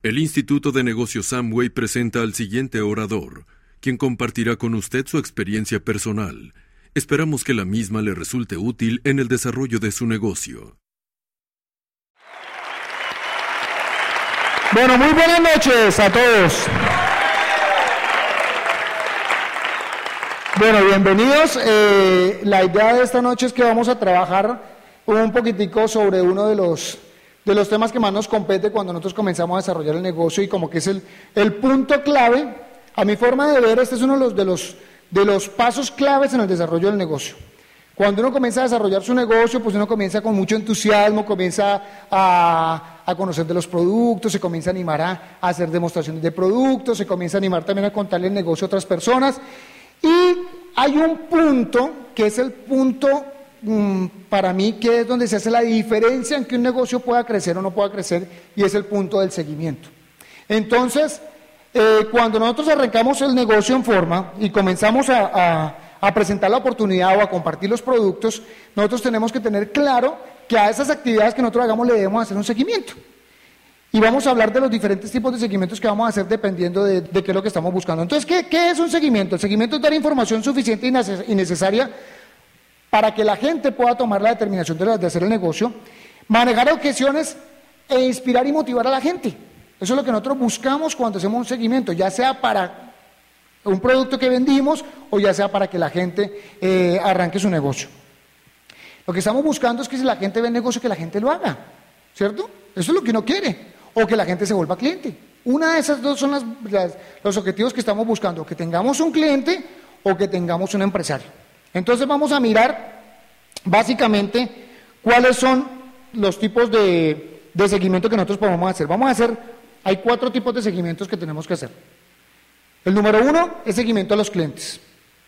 El Instituto de Negocios Amway presenta al siguiente orador, quien compartirá con usted su experiencia personal. Esperamos que la misma le resulte útil en el desarrollo de su negocio. Bueno, muy buenas noches a todos. Bueno, bienvenidos. La idea de esta noche es que vamos a trabajar un poquitico sobre uno de los temas que más nos compete cuando nosotros comenzamos a desarrollar el negocio y como que es el punto clave. A mi forma de ver, este es uno de los pasos claves en el desarrollo del negocio. Cuando uno comienza a desarrollar su negocio, pues uno comienza con mucho entusiasmo, comienza a conocer de los productos, se comienza a animar a hacer demostraciones de productos, se comienza a animar también a contarle el negocio a otras personas. Y hay un punto que es el punto para mí que es donde se hace la diferencia en que un negocio pueda crecer o no pueda crecer, y es el punto del seguimiento. Entonces, cuando nosotros arrancamos el negocio en forma y comenzamos a presentar la oportunidad o a compartir los productos, nosotros tenemos que tener claro que a esas actividades que nosotros hagamos le debemos hacer un seguimiento. Y vamos a hablar de los diferentes tipos de seguimientos que vamos a hacer dependiendo de qué es lo que estamos buscando. Entonces, ¿qué es un seguimiento? El seguimiento es dar información suficiente y necesaria para que la gente pueda tomar la determinación de hacer el negocio, manejar objeciones e inspirar y motivar a la gente. Eso es lo que nosotros buscamos cuando hacemos un seguimiento, ya sea para un producto que vendimos o ya sea para que la gente arranque su negocio. Lo que estamos buscando es que si la gente ve el negocio, que la gente lo haga, ¿cierto? Eso es lo que uno quiere, o que la gente se vuelva cliente. Una de esas dos son los objetivos que estamos buscando, que tengamos un cliente o que tengamos un empresario. Entonces vamos a mirar básicamente cuáles son los tipos de seguimiento que nosotros podemos hacer. Hay 4 tipos de seguimientos que tenemos que hacer. El número 1 es seguimiento a los clientes.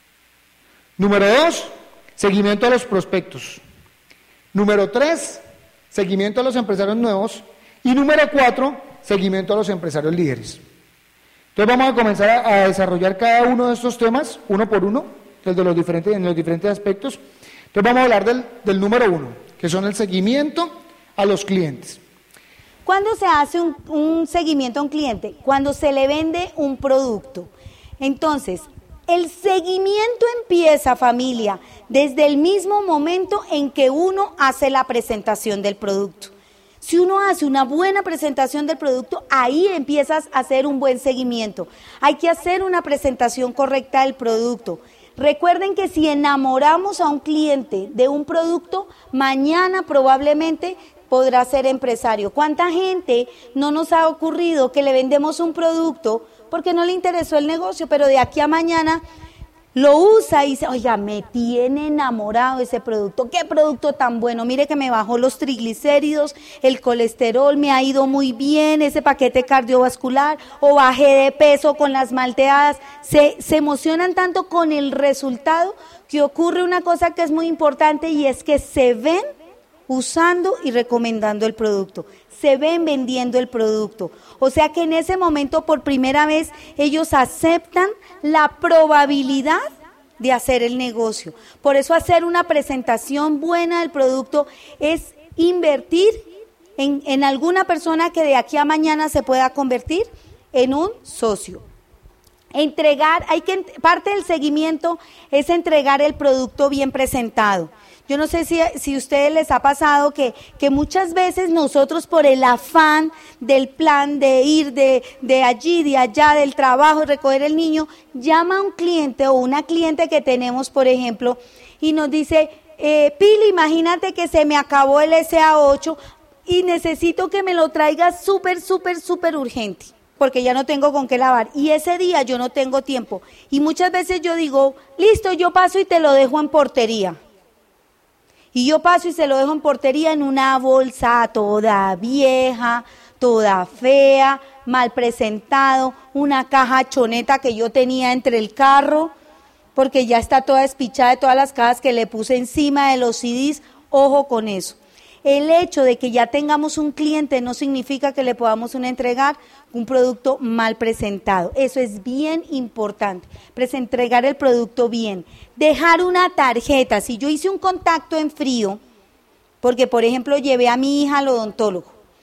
Número 2, seguimiento a los prospectos. Número 3, seguimiento a los empresarios nuevos. Y número 4, seguimiento a los empresarios líderes. Entonces vamos a comenzar a desarrollar cada uno de estos temas, uno por uno, en los diferentes aspectos. Entonces vamos a hablar del número 1, que son el seguimiento a los clientes. ¿Cuándo se hace un seguimiento a un cliente? Cuando se le vende un producto. Entonces, el seguimiento empieza, familia, desde el mismo momento en que uno hace la presentación del producto. Si uno hace una buena presentación del producto, ahí empiezas a hacer un buen seguimiento. Hay que hacer una presentación correcta del producto. Recuerden que si enamoramos a un cliente de un producto, mañana probablemente podrá ser empresario. ¿Cuánta gente no nos ha ocurrido que le vendemos un producto porque no le interesó el negocio, pero de aquí a mañana lo usa y dice, oiga, me tiene enamorado ese producto, qué producto tan bueno, mire que me bajó los triglicéridos, el colesterol, me ha ido muy bien, ese paquete cardiovascular, o bajé de peso con las malteadas, se emocionan tanto con el resultado que ocurre una cosa que es muy importante y es que se ven usando y recomendando el producto, se ven vendiendo el producto, o sea que en ese momento por primera vez ellos aceptan la probabilidad de hacer el negocio. Por eso hacer una presentación buena del producto es invertir en alguna persona que de aquí a mañana se pueda convertir en un socio. Parte del seguimiento es entregar el producto bien presentado. Yo no sé si a ustedes les ha pasado que muchas veces nosotros por el afán del plan de ir de allí, de allá, del trabajo, recoger el niño, llama a un cliente o una cliente que tenemos, por ejemplo, y nos dice, Pili, imagínate que se me acabó el SA8 y necesito que me lo traigas súper urgente, porque ya no tengo con qué lavar, y ese día yo no tengo tiempo. Y muchas veces yo digo, listo, yo paso y te lo dejo en portería. Y yo paso y se lo dejo en portería en una bolsa toda vieja, toda fea, mal presentado, una caja choneta que yo tenía entre el carro, porque ya está toda despichada de todas las cajas que le puse encima de los CDs. Ojo con eso. El hecho de que ya tengamos un cliente no significa que le podamos entregar un producto mal presentado. Eso es bien importante, entregar el producto bien. Dejar una tarjeta. Si yo hice un contacto en frío, porque por ejemplo llevé a mi hija al odontólogo,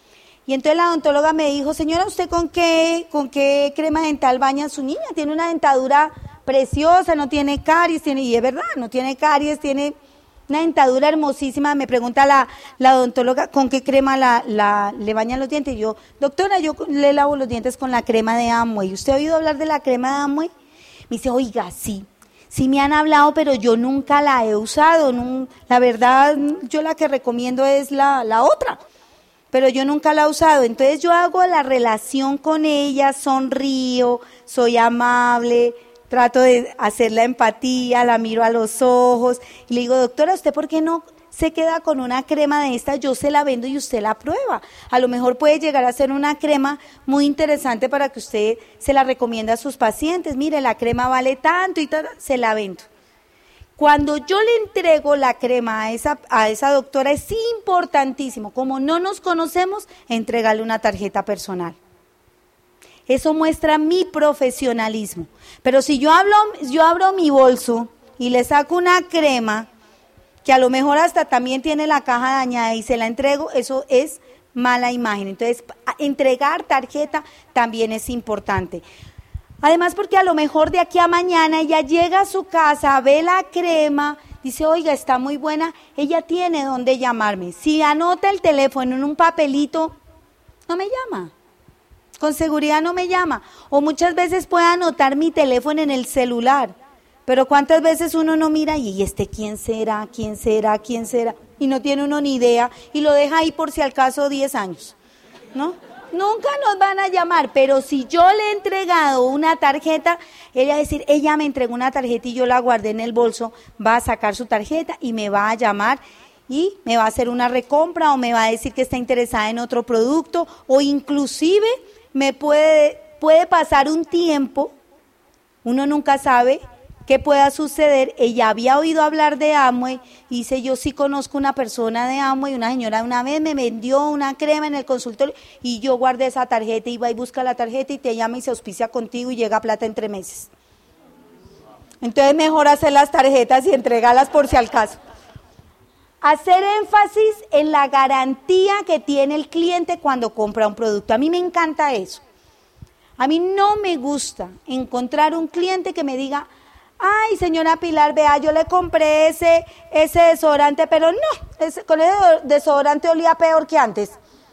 Y entonces la odontóloga me dijo, señora, ¿usted con qué crema dental baña a su niña? Tiene una dentadura preciosa, no tiene caries, y es verdad, no tiene caries, tiene una dentadura hermosísima. Me pregunta la odontóloga, ¿con qué crema le bañan los dientes? Y yo, doctora, yo le lavo los dientes con la crema de Amway. ¿Usted ha oído hablar de la crema de Amway? Me dice, oiga, sí me han hablado, pero yo nunca la he usado. La verdad, yo la que recomiendo es la otra, pero yo nunca la he usado. Entonces yo hago la relación con ella, sonrío, soy amable, trato de hacer la empatía, la miro a los ojos y le digo, doctora, ¿usted por qué no se queda con una crema de esta? Yo se la vendo y usted la prueba. A lo mejor puede llegar a ser una crema muy interesante para que usted se la recomiende a sus pacientes. Mire, la crema vale tanto y tal, se la vendo. Cuando yo le entrego la crema a esa doctora, es importantísimo, como no nos conocemos, entregarle una tarjeta personal. Eso muestra mi profesionalismo. Pero si yo abro mi bolso y le saco una crema, que a lo mejor hasta también tiene la caja dañada y se la entrego, eso es mala imagen. Entonces, entregar tarjeta también es importante. Además, porque a lo mejor de aquí a mañana ella llega a su casa, ve la crema, dice, oiga, está muy buena, ella tiene dónde llamarme. Si anota el teléfono en un papelito, no me llama. Con seguridad no me llama. O muchas veces puede anotar mi teléfono en el celular. Pero ¿cuántas veces uno no mira y este quién será? Y no tiene uno ni idea y lo deja ahí por si al caso 10 años, ¿no? Nunca nos van a llamar, pero si yo le he entregado una tarjeta, ella va a decir, ella me entregó una tarjeta y yo la guardé en el bolso, va a sacar su tarjeta y me va a llamar y me va a hacer una recompra o me va a decir que está interesada en otro producto o inclusive me puede pasar un tiempo, uno nunca sabe qué pueda suceder. Ella había oído hablar de Amway y dice, yo sí conozco una persona de Amway, una señora una vez me vendió una crema en el consultorio y yo guardé esa tarjeta y va y busca la tarjeta y te llama y se auspicia contigo y llega plata en 3 meses. Entonces mejor hacer las tarjetas y entregarlas por si al caso. Hacer énfasis en la garantía que tiene el cliente cuando compra un producto. A mí me encanta eso. A mí no me gusta encontrar un cliente que me diga, ay, señora Pilar, vea, yo le compré ese desodorante, pero no, con ese desodorante olía peor que antes.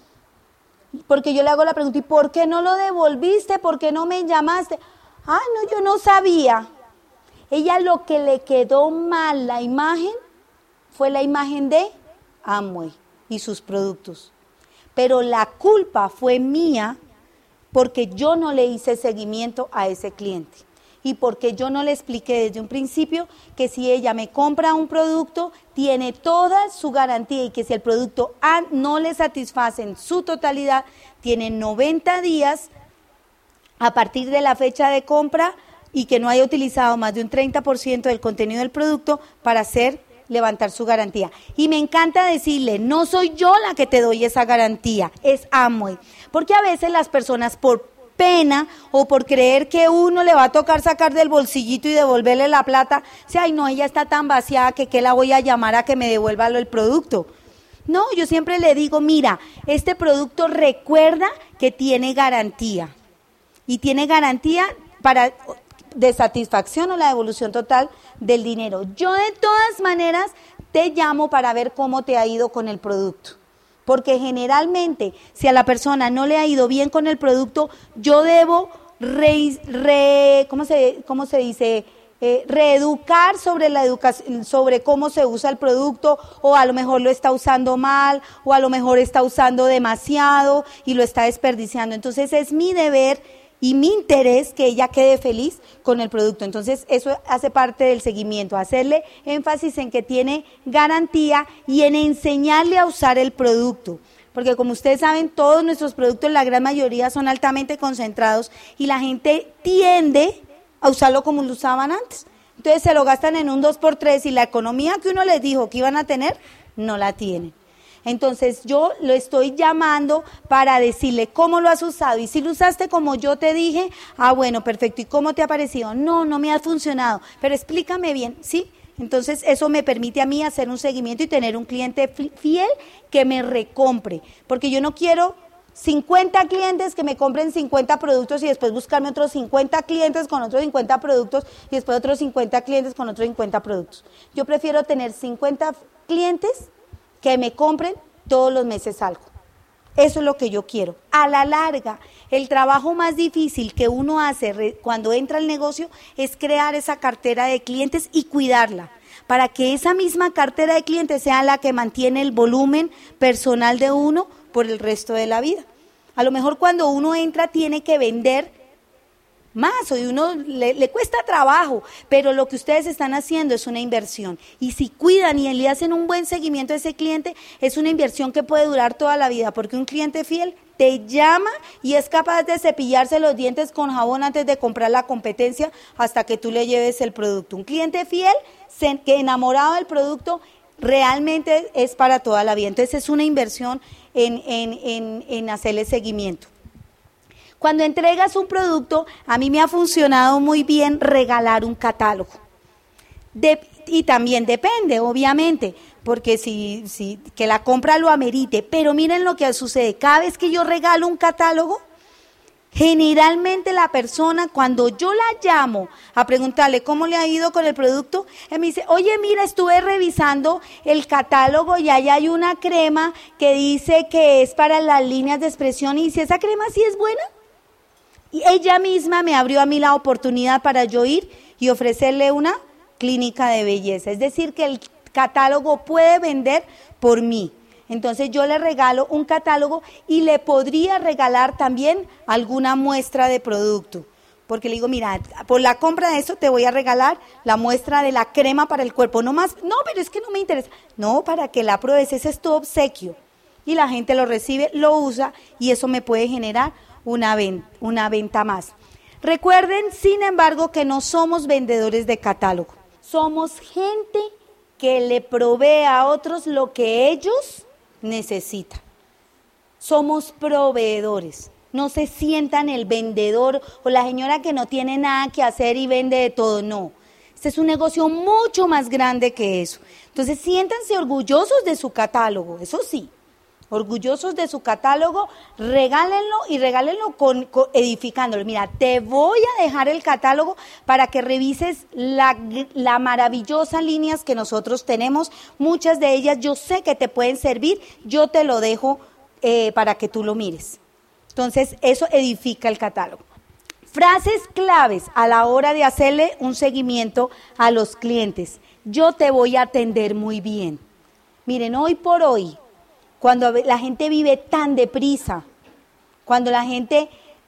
Porque yo le hago la pregunta, ¿y por qué no lo devolviste? ¿Por qué no me llamaste? Ah, no, yo no sabía. Ella lo que le quedó mal la imagen fue la imagen de Amway y sus productos. Pero la culpa fue mía porque yo no le hice seguimiento a ese cliente. Y porque yo no le expliqué desde un principio que si ella me compra un producto, tiene toda su garantía y que si el producto A no le satisface en su totalidad, tiene 90 días a partir de la fecha de compra y que no haya utilizado más de un 30% del contenido del producto para levantar su garantía. Y me encanta decirle, no soy yo la que te doy esa garantía, es Amway. Porque a veces las personas por pena o por creer que uno le va a tocar sacar del bolsillito y devolverle la plata, si ay no, ella está tan vaciada que la voy a llamar a que me devuelva el producto. No, yo siempre le digo, mira, este producto recuerda que tiene garantía y tiene garantía de satisfacción o la devolución total del dinero. Yo de todas maneras te llamo para ver cómo te ha ido con el producto. Porque generalmente, si a la persona no le ha ido bien con el producto, yo debo reeducar sobre cómo se usa el producto, o a lo mejor lo está usando mal, o a lo mejor está usando demasiado y lo está desperdiciando. Entonces es mi deber y mi interés que ella quede feliz con el producto. Entonces eso hace parte del seguimiento, hacerle énfasis en que tiene garantía y en enseñarle a usar el producto. Porque como ustedes saben, todos nuestros productos, la gran mayoría, son altamente concentrados y la gente tiende a usarlo como lo usaban antes. Entonces se lo gastan en un 2x3 y la economía que uno les dijo que iban a tener, no la tienen. Entonces yo lo estoy llamando para decirle cómo lo has usado y si lo usaste como yo te dije, bueno, perfecto, ¿y cómo te ha parecido? No me ha funcionado, pero explícame bien, ¿sí? Entonces eso me permite a mí hacer un seguimiento y tener un cliente fiel que me recompre, porque yo no quiero 50 clientes que me compren 50 productos y después buscarme otros 50 clientes con otros 50 productos y después otros 50 clientes con otros 50 productos. Yo prefiero tener 50 clientes que me compren todos los meses algo. Eso es lo que yo quiero. A la larga, el trabajo más difícil que uno hace cuando entra al negocio es crear esa cartera de clientes y cuidarla, para que esa misma cartera de clientes sea la que mantiene el volumen personal de uno por el resto de la vida. A lo mejor cuando uno entra tiene que vender más, o uno le cuesta trabajo, pero lo que ustedes están haciendo es una inversión. Y si cuidan y le hacen un buen seguimiento a ese cliente, es una inversión que puede durar toda la vida, porque un cliente fiel te llama y es capaz de cepillarse los dientes con jabón antes de comprar la competencia hasta que tú le lleves el producto. Un cliente fiel, que enamorado del producto, realmente es para toda la vida. Entonces es una inversión en hacerle seguimiento. Cuando entregas un producto, a mí me ha funcionado muy bien regalar un catálogo. Y también depende, obviamente, porque si que la compra lo amerite. Pero miren lo que sucede, cada vez que yo regalo un catálogo, generalmente la persona, cuando yo la llamo a preguntarle cómo le ha ido con el producto, él me dice, oye, mira, estuve revisando el catálogo y ahí hay una crema que dice que es para las líneas de expresión, y si esa crema sí es buena. Y ella misma me abrió a mí la oportunidad para yo ir y ofrecerle una clínica de belleza. Es decir, que el catálogo puede vender por mí. Entonces yo le regalo un catálogo y le podría regalar también alguna muestra de producto. Porque le digo, mira, por la compra de eso te voy a regalar la muestra de la crema para el cuerpo. No más, no, pero es que no me interesa. No, para que la pruebes, ese es tu obsequio. Y la gente lo recibe, lo usa y eso me puede generar una venta más. Recuerden, sin embargo, que no somos vendedores de catálogo. Somos gente que le provee a otros lo que ellos necesitan. Somos proveedores. No se sientan el vendedor o la señora que no tiene nada que hacer y vende de todo. No. Este es un negocio mucho más grande que eso. Entonces, siéntanse orgullosos de su catálogo, eso sí. Orgullosos de su catálogo, regálenlo y regálenlo edificándolo. Mira, te voy a dejar el catálogo para que revises la maravillosa líneas que nosotros tenemos. Muchas de ellas yo sé que te pueden servir, yo te lo dejo para que tú lo mires. Entonces, eso edifica el catálogo. Frases claves a la hora de hacerle un seguimiento a los clientes. Yo te voy a atender muy bien. Miren, hoy por hoy, cuando la gente vive tan deprisa, cuando la gente,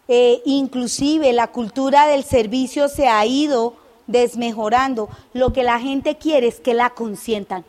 inclusive la cultura del servicio se ha ido desmejorando, lo que la gente quiere es que la consientan.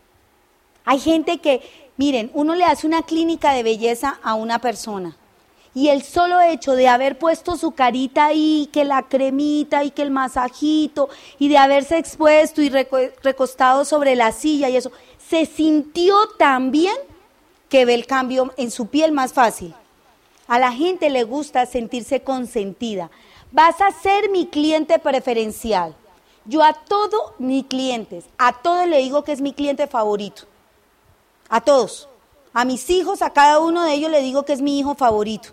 Hay gente que, miren, uno le hace una clínica de belleza a una persona y el solo hecho de haber puesto su carita ahí, que la cremita y que el masajito y de haberse expuesto y recostado sobre la silla y eso, se sintió tan bien que ve el cambio en su piel más fácil. A la gente le gusta sentirse consentida. Vas a ser mi cliente preferencial. Yo a todos mis clientes, a todos le digo que es mi cliente favorito. A todos. A mis hijos, a cada uno de ellos le digo que es mi hijo favorito.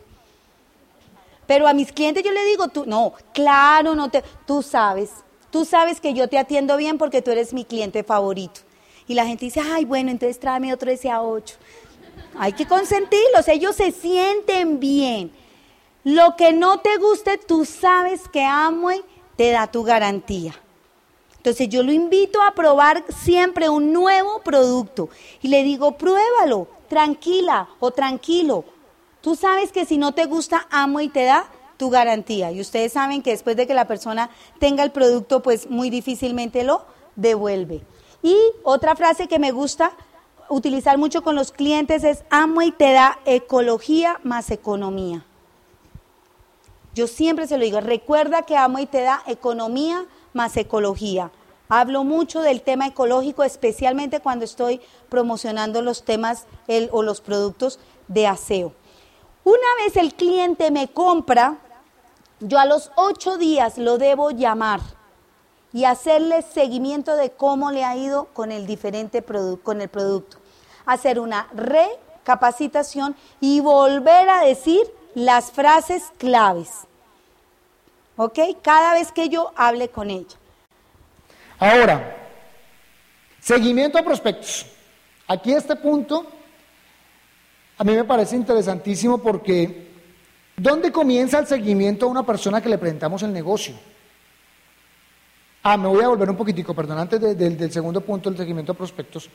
Pero a mis clientes yo le digo, tú sabes que yo te atiendo bien porque tú eres mi cliente favorito. Y la gente dice, ay, bueno, entonces tráeme otro SA8. Hay que consentirlos, ellos se sienten bien. Lo que no te guste, tú sabes que Amway te da tu garantía. Entonces yo lo invito a probar siempre un nuevo producto y le digo, pruébalo, tranquila o tranquilo. Tú sabes que si no te gusta, Amway te da tu garantía. Y ustedes saben que después de que la persona tenga el producto, pues muy difícilmente lo devuelve. Y otra frase que me gusta utilizar mucho con los clientes es Amway te da ecología más economía. Yo siempre se lo digo, recuerda que Amway te da economía más ecología. Hablo mucho del tema ecológico, especialmente cuando estoy promocionando los temas o los productos de aseo. Una vez el cliente me compra, yo a los 8 días lo debo llamar y hacerle seguimiento de cómo le ha ido con el producto. Hacer una capacitación y volver a decir las frases claves. ¿Ok? Cada vez que yo hable con ella. Ahora, seguimiento a prospectos. Aquí este punto a mí me parece interesantísimo porque ¿dónde comienza el seguimiento a una persona que le presentamos el negocio? Me voy a volver un poquitico, perdón, antes del segundo punto, el seguimiento a prospectos.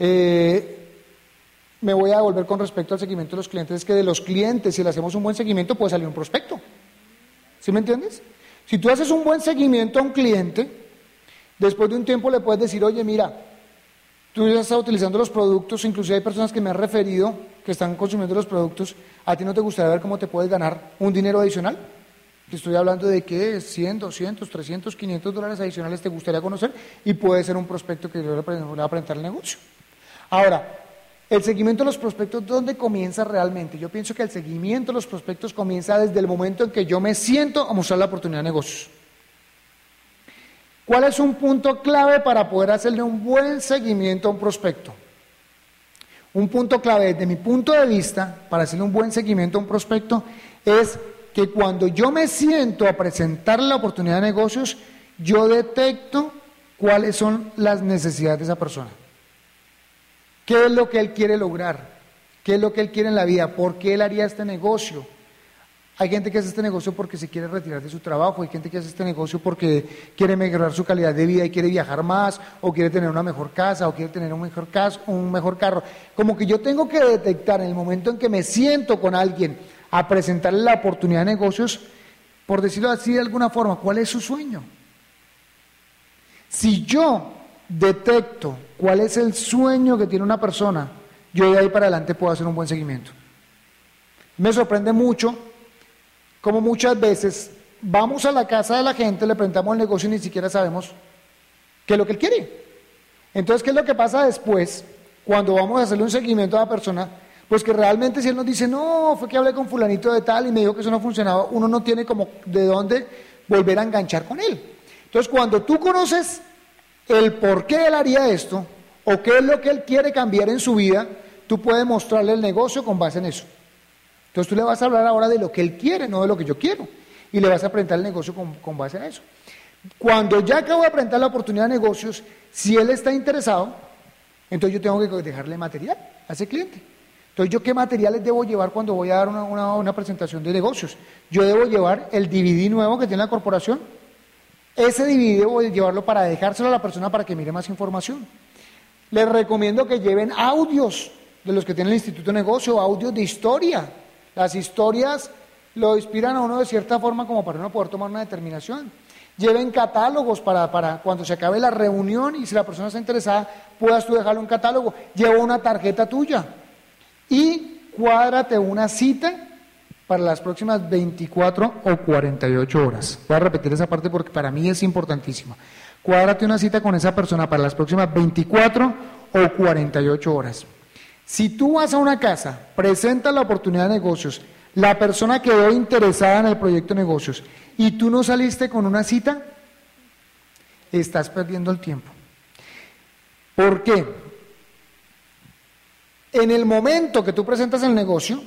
Me voy a volver con respecto al seguimiento de los clientes. Es que de los clientes, si le hacemos un buen seguimiento, puede salir un prospecto. ¿Sí me entiendes? Si tú haces un buen seguimiento a un cliente, después de un tiempo le puedes decir, oye, mira, tú ya estás utilizando los productos, inclusive hay personas que me han referido que están consumiendo los productos, ¿a ti no te gustaría ver cómo te puedes ganar un dinero adicional? Te estoy hablando de que 100, 200, 300, 500 dólares adicionales te gustaría conocer y puede ser un prospecto que le va a presentar el negocio. Ahora, el seguimiento de los prospectos, ¿dónde comienza realmente? Yo pienso que el seguimiento de los prospectos comienza desde el momento en que yo me siento a mostrar la oportunidad de negocios. ¿Cuál es un punto clave para poder hacerle un buen seguimiento a un prospecto? Un punto clave desde mi punto de vista para hacerle un buen seguimiento a un prospecto es que cuando yo me siento a presentarle la oportunidad de negocios, yo detecto cuáles son las necesidades de esa persona. ¿Qué es lo que él quiere lograr? ¿Qué es lo que él quiere en la vida? ¿Por qué él haría este negocio? Hay gente que hace este negocio porque se quiere retirar de su trabajo, hay gente que hace este negocio porque quiere mejorar su calidad de vida y quiere viajar más, o quiere tener una mejor casa, o quiere tener un mejor carro. Como que yo tengo que detectar en el momento en que me siento con alguien a presentarle la oportunidad de negocios, por decirlo así de alguna forma, ¿cuál es su sueño? Si yo detecto cuál es el sueño que tiene una persona, yo de ahí para adelante puedo hacer un buen seguimiento. Me sorprende mucho como muchas veces vamos a la casa de la gente, le presentamos el negocio y ni siquiera sabemos qué es lo que él quiere. Entonces, ¿qué es lo que pasa después cuando vamos a hacerle un seguimiento a la persona? Pues que realmente si él nos dice, no, fue que hablé con fulanito de tal y me dijo que eso no funcionaba, uno no tiene como de dónde volver a enganchar con él. Entonces, cuando tú conoces el por qué él haría esto, o qué es lo que él quiere cambiar en su vida, tú puedes mostrarle el negocio con base en eso. Entonces tú le vas a hablar ahora de lo que él quiere, no de lo que yo quiero, y le vas a presentar el negocio con base en eso. Cuando ya acabo de presentar la oportunidad de negocios, si él está interesado, entonces yo tengo que dejarle material a ese cliente. Entonces, ¿yo qué materiales debo llevar cuando voy a dar una presentación de negocios? Yo debo llevar el DVD nuevo que tiene la corporación. Ese DVD debo llevarlo para dejárselo a la persona para que mire más información. Les recomiendo que lleven audios de los que tiene el Instituto de Negocio, audios de historia. Las historias lo inspiran a uno de cierta forma como para uno poder tomar una determinación. Lleven catálogos para cuando se acabe la reunión y si la persona está interesada, puedas tú dejarle un catálogo. Lleva una tarjeta tuya y cuádrate una cita para las próximas 24 o 48 horas. Voy a repetir esa parte porque para mí es importantísima. Cuádrate una cita con esa persona para las próximas 24 o 48 horas. Si tú vas a una casa, presentas la oportunidad de negocios, la persona quedó interesada en el proyecto de negocios y tú no saliste con una cita, estás perdiendo el tiempo. ¿Por qué? En el momento que tú presentas el negocio,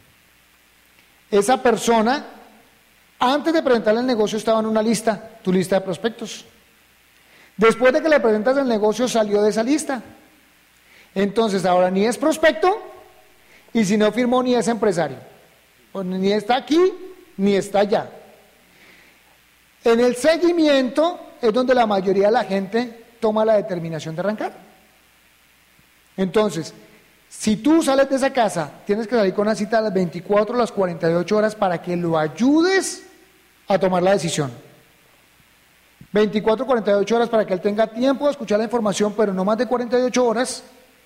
esa persona, antes de presentarle el negocio, estaba en una lista, tu lista de prospectos. Después de que le presentas el negocio, salió de esa lista. Entonces, ahora ni es prospecto, y si no firmó, ni es empresario. Pues ni está aquí, ni está allá. En el seguimiento es donde la mayoría de la gente toma la determinación de arrancar. Entonces, si tú sales de esa casa, tienes que salir con una cita a las 24 o las 48 horas para que lo ayudes a tomar la decisión. 24 o 48 horas para que él tenga tiempo de escuchar la información, pero no más de 48 horas,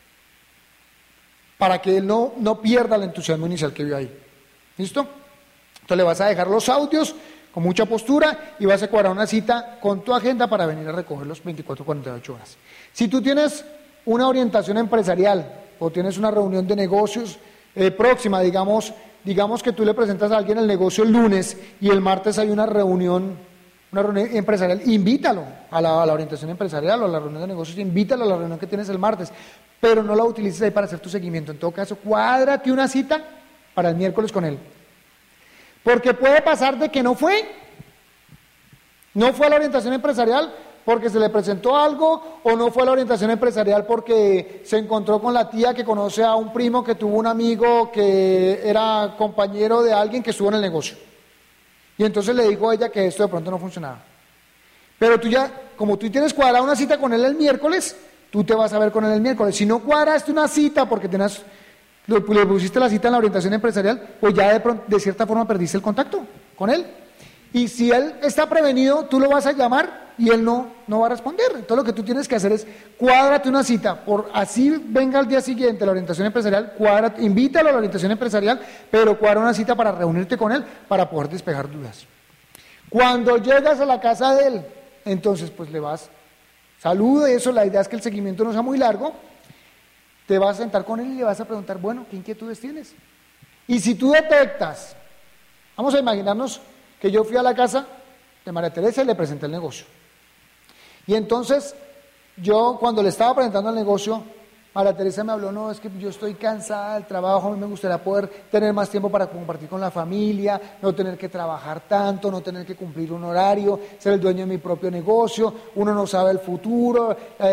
para que él no pierda el entusiasmo inicial que vio ahí. ¿Listo? Entonces le vas a dejar los audios con mucha postura y vas a cuadrar una cita con tu agenda para venir a recoger los 24 o 48 horas. Si tú tienes una orientación empresarial o tienes una reunión de negocios próxima, digamos que tú le presentas a alguien el negocio el lunes y el martes hay una reunión una reunión empresarial, invítalo a la orientación empresarial o a la reunión de negocios, invítalo a la reunión que tienes el martes, pero no la utilices ahí para hacer tu seguimiento. En todo caso, cuádrate una cita para el miércoles con él. Porque puede pasar de que no fue a la orientación empresarial porque se le presentó algo, o no fue a la orientación empresarial porque se encontró con la tía que conoce a un primo que tuvo un amigo que era compañero de alguien que estuvo en el negocio. Y entonces le dijo a ella que esto de pronto no funcionaba. Pero tú ya, como tú tienes cuadrada una cita con él el miércoles, tú te vas a ver con él el miércoles. Si no cuadraste una cita porque le pusiste la cita en la orientación empresarial, pues ya de cierta forma perdiste el contacto con él. Y si él está prevenido, tú lo vas a llamar y él no va a responder. Entonces lo que tú tienes que hacer es cuádrate una cita, por así venga al día siguiente la orientación empresarial, invítalo a la orientación empresarial, pero cuadra una cita para reunirte con él para poder despejar dudas. Cuando llegas a la casa de él, entonces pues le vas, saluda y eso, la idea es que el seguimiento no sea muy largo, te vas a sentar con él y le vas a preguntar, bueno, ¿qué inquietudes tienes? Y si tú detectas, vamos a imaginarnos que yo fui a la casa de María Teresa y le presenté el negocio. Y entonces, yo cuando le estaba presentando el negocio, María Teresa me habló, no, es que yo estoy cansada del trabajo, a mí me gustaría poder tener más tiempo para compartir con la familia, no tener que trabajar tanto, no tener que cumplir un horario, ser el dueño de mi propio negocio, uno no sabe el futuro,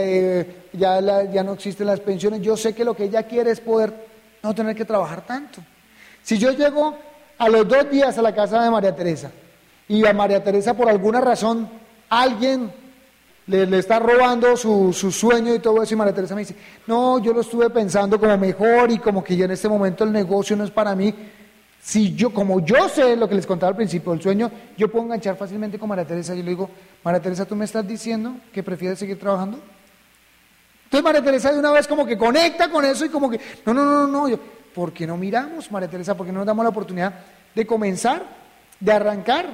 ya no existen las pensiones, yo sé que lo que ella quiere es poder no tener que trabajar tanto. Si yo llego a los 2 días a la casa de María Teresa y a María Teresa por alguna razón alguien le está robando su sueño y todo eso, y María Teresa me dice, no, yo lo estuve pensando como mejor y como que ya en este momento el negocio no es para mí. Si yo, como yo sé lo que les contaba al principio del sueño, yo puedo enganchar fácilmente con María Teresa y le digo, María Teresa, ¿tú me estás diciendo que prefieres seguir trabajando? Entonces María Teresa de una vez como que conecta con eso y como que, no, yo, ¿por qué no miramos, María Teresa? ¿Por qué no nos damos la oportunidad de comenzar, de arrancar?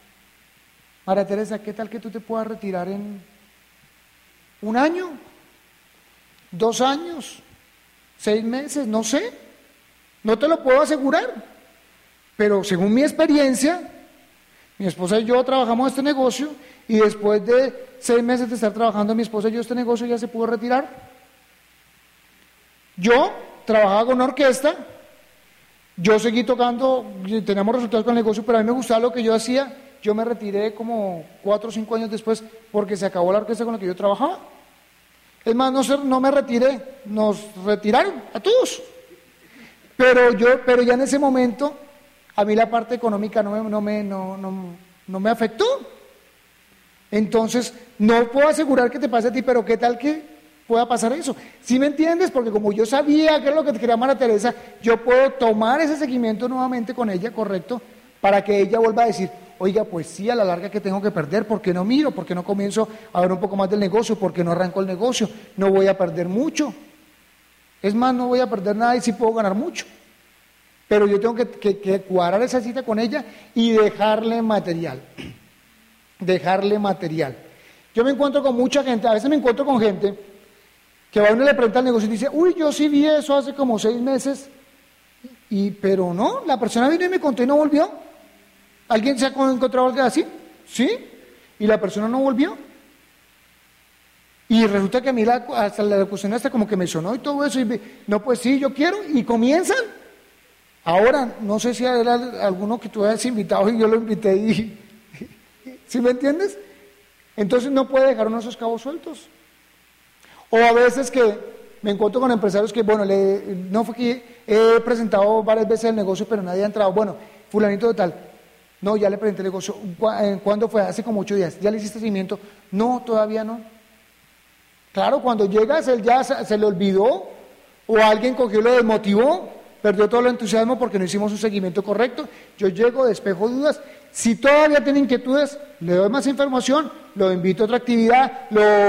María Teresa, ¿qué tal que tú te puedas retirar en 1 año, 2 años, 6 meses? No sé, no te lo puedo asegurar, pero según mi experiencia, mi esposa y yo trabajamos este negocio y después de 6 meses de estar trabajando mi esposa y yo este negocio ya se pudo retirar. Yo trabajaba con una orquesta, yo seguí tocando, teníamos resultados con el negocio, pero a mí me gustaba lo que yo hacía. Yo me retiré como 4 o 5 años después porque se acabó la orquesta con la que yo trabajaba. Es más, no me retiré, nos retiraron a todos. Pero ya en ese momento, a mí la parte económica no me afectó. Entonces, no puedo asegurar que te pase a ti, pero ¿qué tal que pueda pasar eso? ¿Sí me entiendes? Porque como yo sabía que era lo que te quería María Teresa, yo puedo tomar ese seguimiento nuevamente con ella, correcto, para que ella vuelva a decir, oiga, pues sí, a la larga que tengo que perder, ¿por qué no miro? ¿Por qué no comienzo a ver un poco más del negocio? ¿Por qué no arranco el negocio? No voy a perder mucho. Es más, no voy a perder nada y sí puedo ganar mucho. Pero yo tengo que cuadrar esa cita con ella y dejarle material. Dejarle material. Yo me encuentro con mucha gente, a veces me encuentro con gente que va a uno y le pregunta al negocio y dice, uy, yo sí vi eso hace como 6 meses, pero no, la persona vino y me contó y no volvió. ¿Alguien se ha encontrado algo así? ¿Sí? ¿Y la persona no volvió? Y resulta que a mí hasta la locución hasta como que me sonó y todo eso, no, pues sí, yo quiero, y comienzan. Ahora, no sé si era alguno que tú hayas invitado y yo lo invité y ¿sí me entiendes? Entonces no puede dejar uno esos cabos sueltos. O a veces que me encuentro con empresarios que, bueno, no fue que he presentado varias veces el negocio, pero nadie ha entrado. Bueno, fulanito de tal, no, ya le presenté el negocio. ¿Cuándo fue? Hace como 8 días. ¿Ya le hiciste seguimiento? No, todavía no. Claro, cuando llegas, él ya se le olvidó, o alguien cogió y lo desmotivó, perdió todo el entusiasmo porque no hicimos un seguimiento correcto. Yo llego, despejo dudas. Si todavía tiene inquietudes, le doy más información, lo invito a otra actividad,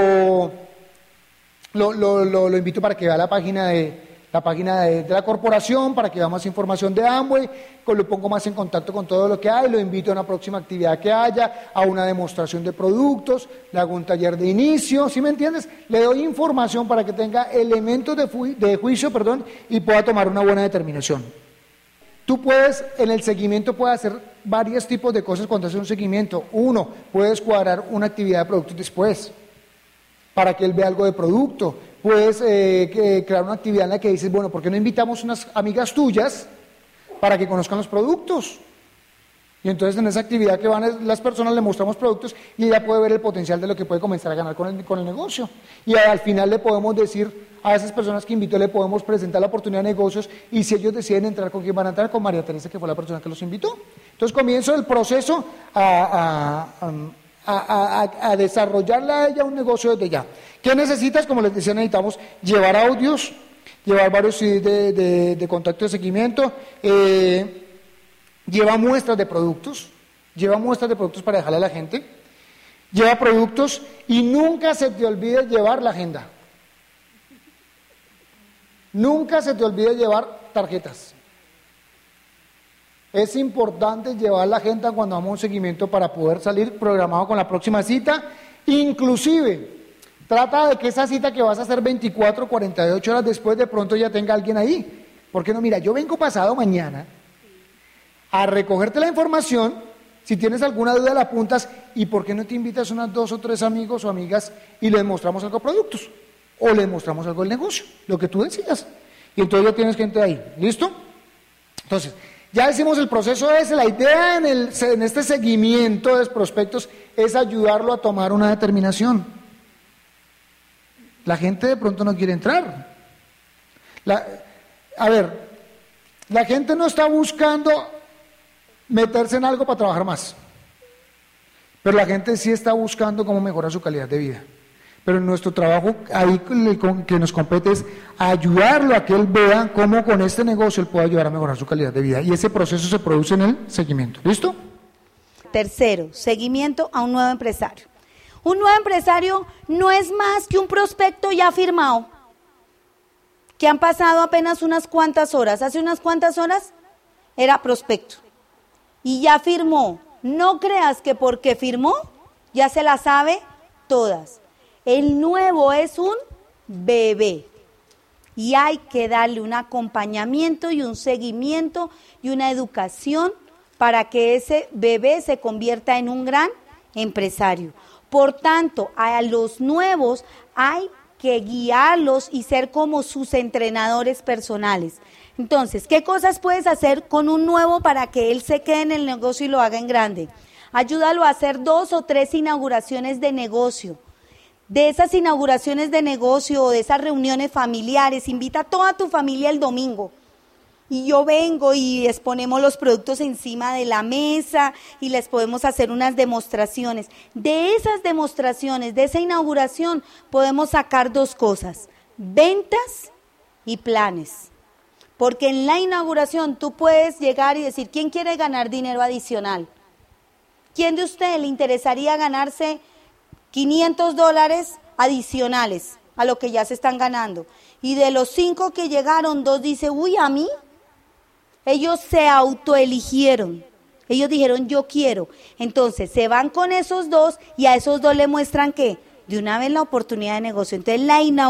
lo invito para que vea la página de la corporación, para que vea más información de Amway, lo pongo más en contacto con todo lo que hay, lo invito a una próxima actividad que haya, a una demostración de productos, le hago un taller de inicio, ¿sí me entiendes? Le doy información para que tenga elementos de juicio, y pueda tomar una buena determinación. Tú puedes, en el seguimiento puedes hacer varios tipos de cosas cuando haces un seguimiento. Uno, puedes cuadrar una actividad de productos después, para que él vea algo de producto. Puedes crear una actividad en la que dices, bueno, ¿por qué no invitamos unas amigas tuyas para que conozcan los productos? Y entonces en esa actividad que van las personas le mostramos productos y ella puede ver el potencial de lo que puede comenzar a ganar con el negocio. Y al final le podemos decir a esas personas que invitó, le podemos presentar la oportunidad de negocios, y si ellos deciden entrar, ¿con quién van a entrar? Con María Teresa, que fue la persona que los invitó. Entonces comienzo el proceso a desarrollarle a ella un negocio desde ya. ¿Qué necesitas? Como les decía, necesitamos llevar audios, llevar varios CDs de contacto de seguimiento, lleva muestras de productos para dejarle a la gente, lleva productos y nunca se te olvide llevar la agenda. Nunca se te olvide llevar tarjetas. Es importante llevar la agenda cuando hagamos un seguimiento para poder salir programado con la próxima cita. Inclusive, trata de que esa cita que vas a hacer 24, 48 horas después, de pronto ya tenga alguien ahí. ¿Por qué no? Mira, yo vengo pasado mañana a recogerte la información. Si tienes alguna duda la apuntas, y ¿por qué no te invitas unas 2 o 3 amigos o amigas y les mostramos algo de productos? O les mostramos algo del negocio, lo que tú decidas. Y entonces ya tienes gente ahí, ¿listo? Entonces, ya decimos el proceso ese. La idea en este seguimiento de prospectos es ayudarlo a tomar una determinación. La gente de pronto no quiere entrar. La gente no está buscando meterse en algo para trabajar más, pero la gente sí está buscando cómo mejorar su calidad de vida. Pero nuestro trabajo ahí que nos compete es ayudarlo a que él vea cómo con este negocio él puede ayudar a mejorar su calidad de vida, y ese proceso se produce en el seguimiento. ¿Listo? Tercero, seguimiento a un nuevo empresario. Un nuevo empresario no es más que un prospecto ya firmado, que han pasado apenas unas cuantas horas. Hace unas cuantas horas era prospecto y ya firmó. No creas que porque firmó ya se la sabe todas. El nuevo es un bebé y hay que darle un acompañamiento y un seguimiento y una educación para que ese bebé se convierta en un gran empresario. Por tanto, a los nuevos hay que guiarlos y ser como sus entrenadores personales. Entonces, ¿qué cosas puedes hacer con un nuevo para que él se quede en el negocio y lo haga en grande? Ayúdalo a hacer 2 o 3 inauguraciones de negocio. De esas inauguraciones de negocio o de esas reuniones familiares, invita a toda tu familia el domingo. Y yo vengo y exponemos los productos encima de la mesa y les podemos hacer unas demostraciones. De esas demostraciones, de esa inauguración, podemos sacar 2 cosas: ventas y planes. Porque en la inauguración tú puedes llegar y decir, ¿quién quiere ganar dinero adicional? ¿Quién de ustedes le interesaría ganarse $500 adicionales a lo que ya se están ganando? Y de los 5 que llegaron, 2 dicen, uy, a mí. Ellos se autoeligieron. Ellos dijeron, yo quiero. Entonces se van con esos 2 y a esos 2 le muestran que de una vez la oportunidad de negocio. Entonces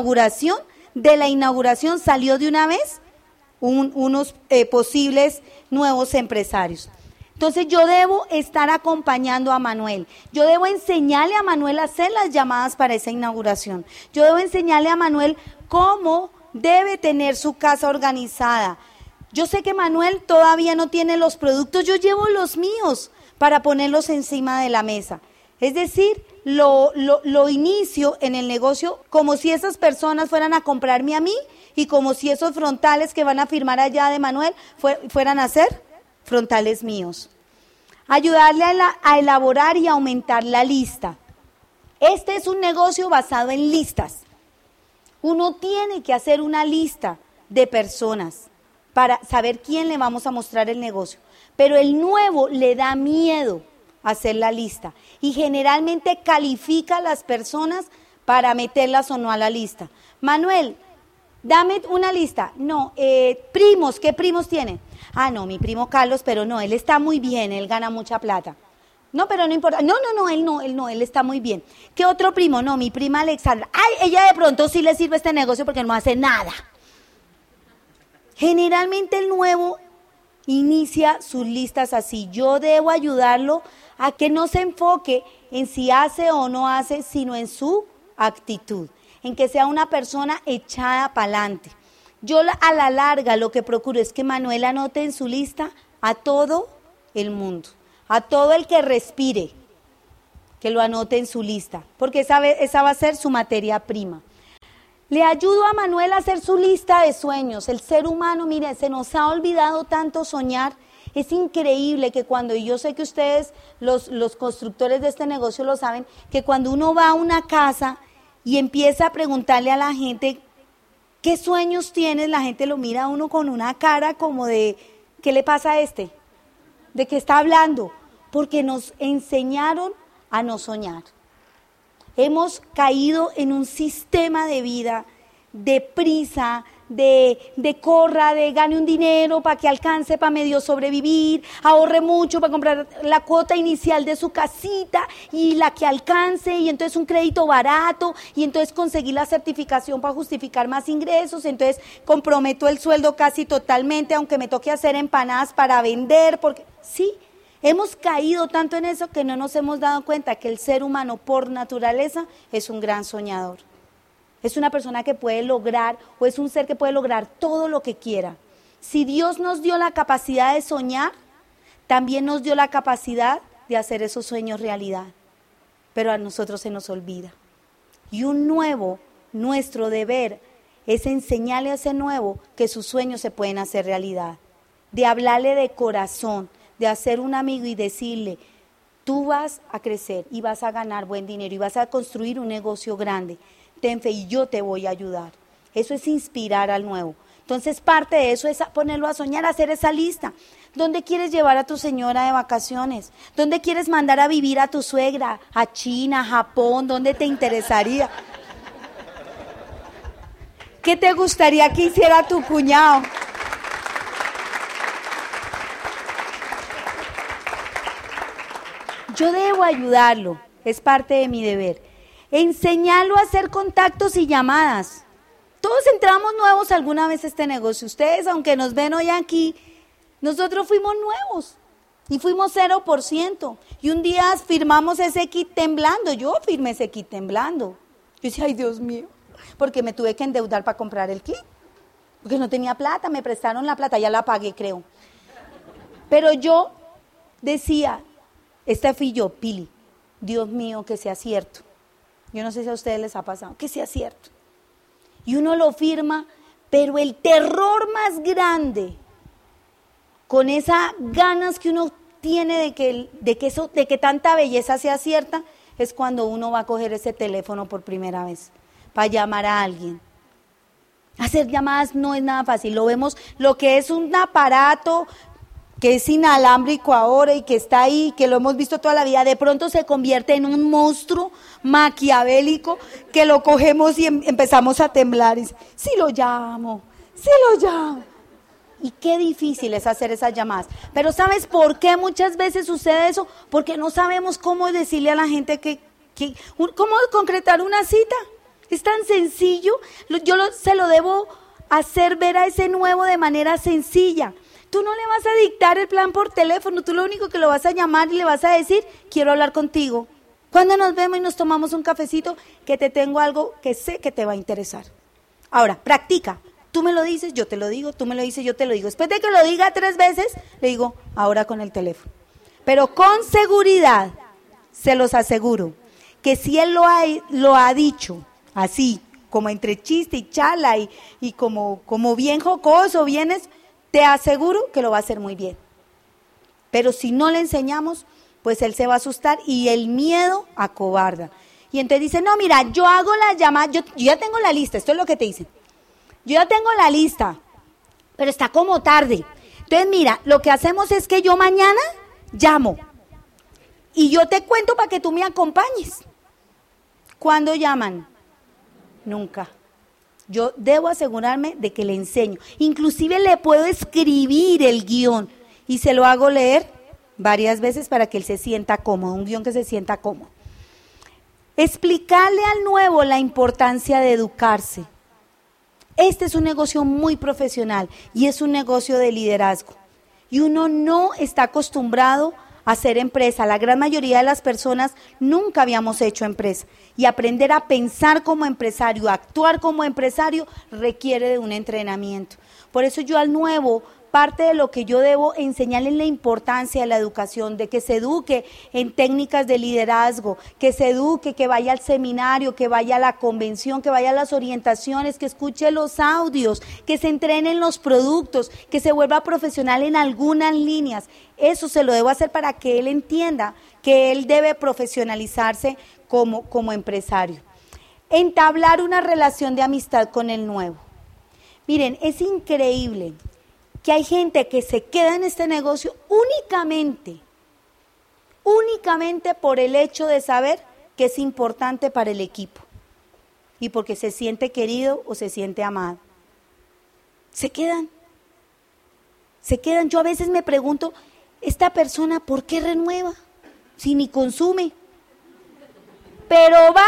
de la inauguración salió de una vez unos posibles nuevos empresarios. Entonces yo debo estar acompañando a Manuel, yo debo enseñarle a Manuel a hacer las llamadas para esa inauguración, yo debo enseñarle a Manuel cómo debe tener su casa organizada. Yo sé que Manuel todavía no tiene los productos, yo llevo los míos para ponerlos encima de la mesa. Es decir, lo inicio en el negocio como si esas personas fueran a comprarme a mí y como si esos frontales que van a firmar allá de Manuel fueran a ser frontales míos. Ayudarle a elaborar y aumentar la lista. Este es un negocio basado en listas. Uno tiene que hacer una lista de personas para saber quién le vamos a mostrar el negocio. Pero el nuevo le da miedo hacer la lista y generalmente califica a las personas para meterlas o no a la lista. Manuel, dame una lista. No, primos, ¿qué primos tiene? Ah, no, mi primo Carlos, pero no, él está muy bien, él gana mucha plata. No, pero no importa. No, él está muy bien. ¿Qué otro primo? No, mi prima Alexandra. Ay, ella de pronto sí le sirve este negocio porque no hace nada. Generalmente el nuevo inicia sus listas así. Yo debo ayudarlo a que no se enfoque en si hace o no hace, sino en su actitud, en que sea una persona echada para adelante. Yo a la larga lo que procuro es que Manuel anote en su lista a todo el mundo, a todo el que respire, que lo anote en su lista, porque esa va a ser su materia prima. Le ayudo a Manuel a hacer su lista de sueños. El ser humano, mire, se nos ha olvidado tanto soñar. Es increíble que cuando, y yo sé que ustedes, los constructores de este negocio lo saben, que cuando uno va a una casa y empieza a preguntarle a la gente qué sueños tienes, la gente lo mira a uno con una cara como de, ¿qué le pasa a este? ¿De qué está hablando? Porque nos enseñaron a no soñar. Hemos caído en un sistema de vida de prisa, de corra, de gane un dinero para que alcance para medio sobrevivir, ahorre mucho para comprar la cuota inicial de su casita y la que alcance, y entonces un crédito barato, y entonces conseguir la certificación para justificar más ingresos, entonces comprometo el sueldo casi totalmente, aunque me toque hacer empanadas para vender, porque sí. Hemos caído tanto en eso que no nos hemos dado cuenta que el ser humano por naturaleza es un gran soñador. Es una persona que puede lograr, o es un ser que puede lograr todo lo que quiera. Si Dios nos dio la capacidad de soñar, también nos dio la capacidad de hacer esos sueños realidad. Pero a nosotros se nos olvida. Y nuestro deber es enseñarle a ese nuevo que sus sueños se pueden hacer realidad. De hablarle de corazón, de hacer un amigo y decirle, tú vas a crecer y vas a ganar buen dinero y vas a construir un negocio grande. Ten fe y yo te voy a ayudar. Eso es inspirar al nuevo. Entonces parte de eso es ponerlo a soñar, hacer esa lista. ¿Dónde quieres llevar a tu señora de vacaciones? ¿Dónde quieres mandar a vivir a tu suegra? ¿A China, Japón? ¿Dónde te interesaría? ¿Qué te gustaría que hiciera tu cuñado? Yo debo ayudarlo, es parte de mi deber. Enseñarlo a hacer contactos y llamadas. Todos entramos nuevos alguna vez a este negocio. Ustedes, aunque nos ven hoy aquí, nosotros fuimos nuevos y fuimos 0%. Y un día firmamos ese kit temblando. Yo firmé ese kit temblando. Yo decía, ay Dios mío, porque me tuve que endeudar para comprar el kit. Porque no tenía plata, me prestaron la plata, ya la pagué creo. Pero yo decía, esta fui yo, Pili, Dios mío, que sea cierto. Yo no sé si a ustedes les ha pasado, que sea cierto. Y uno lo firma, pero el terror más grande, con esas ganas que uno tiene de que tanta belleza sea cierta, es cuando uno va a coger ese teléfono por primera vez, para llamar a alguien. Hacer llamadas no es nada fácil, lo vemos, lo que es un aparato que es inalámbrico ahora y que está ahí, que lo hemos visto toda la vida, de pronto se convierte en un monstruo maquiavélico que lo cogemos y empezamos a temblar. Y sí lo llamo. Y qué difícil es hacer esas llamadas. Pero ¿sabes por qué muchas veces sucede eso? Porque no sabemos cómo decirle a la gente cómo concretar una cita. Es tan sencillo, se lo debo hacer ver a ese nuevo de manera sencilla. Tú no le vas a dictar el plan por teléfono, tú lo único que lo vas a llamar y le vas a decir, quiero hablar contigo. Cuando nos vemos y nos tomamos un cafecito, que te tengo algo que sé que te va a interesar. Ahora, practica. Tú me lo dices, yo te lo digo, tú me lo dices, yo te lo digo. Después de que lo diga 3 veces, le digo, ahora con el teléfono. Pero con seguridad, se los aseguro, que si él lo ha dicho así, como entre chiste y chala y como bien jocoso, te aseguro que lo va a hacer muy bien. Pero si no le enseñamos, pues él se va a asustar y el miedo acobarda. Y entonces dice, no, mira, yo hago la llamada, yo ya tengo la lista, esto es lo que te dicen. Yo ya tengo la lista, pero está como tarde. Entonces, mira, lo que hacemos es que yo mañana llamo y yo te cuento para que tú me acompañes. ¿Cuándo llaman? Nunca. Yo debo asegurarme de que le enseño. Inclusive le puedo escribir el guión y se lo hago leer varias veces para que él se sienta cómodo, un guión que se sienta cómodo. Explicarle al nuevo la importancia de educarse. Este es un negocio muy profesional y es un negocio de liderazgo. y uno no está acostumbrado a hacer empresa. La gran mayoría de las personas nunca habíamos hecho empresa y aprender a pensar como empresario, a actuar como empresario requiere de un entrenamiento. Por eso yo al nuevo, parte de lo que yo debo enseñarle es la importancia de la educación, de que se eduque en técnicas de liderazgo, que se eduque, que vaya al seminario, que vaya a la convención, que vaya a las orientaciones, que escuche los audios, que se entrene en los productos, que se vuelva profesional en algunas líneas. Eso se lo debo hacer para que él entienda que él debe profesionalizarse como empresario. Entablar una relación de amistad con el nuevo. Miren, es increíble que hay gente que se queda en este negocio únicamente por el hecho de saber que es importante para el equipo y porque se siente querido o se siente amado. Se quedan. Yo a veces me pregunto, ¿esta persona por qué renueva? Si ni consume. Pero va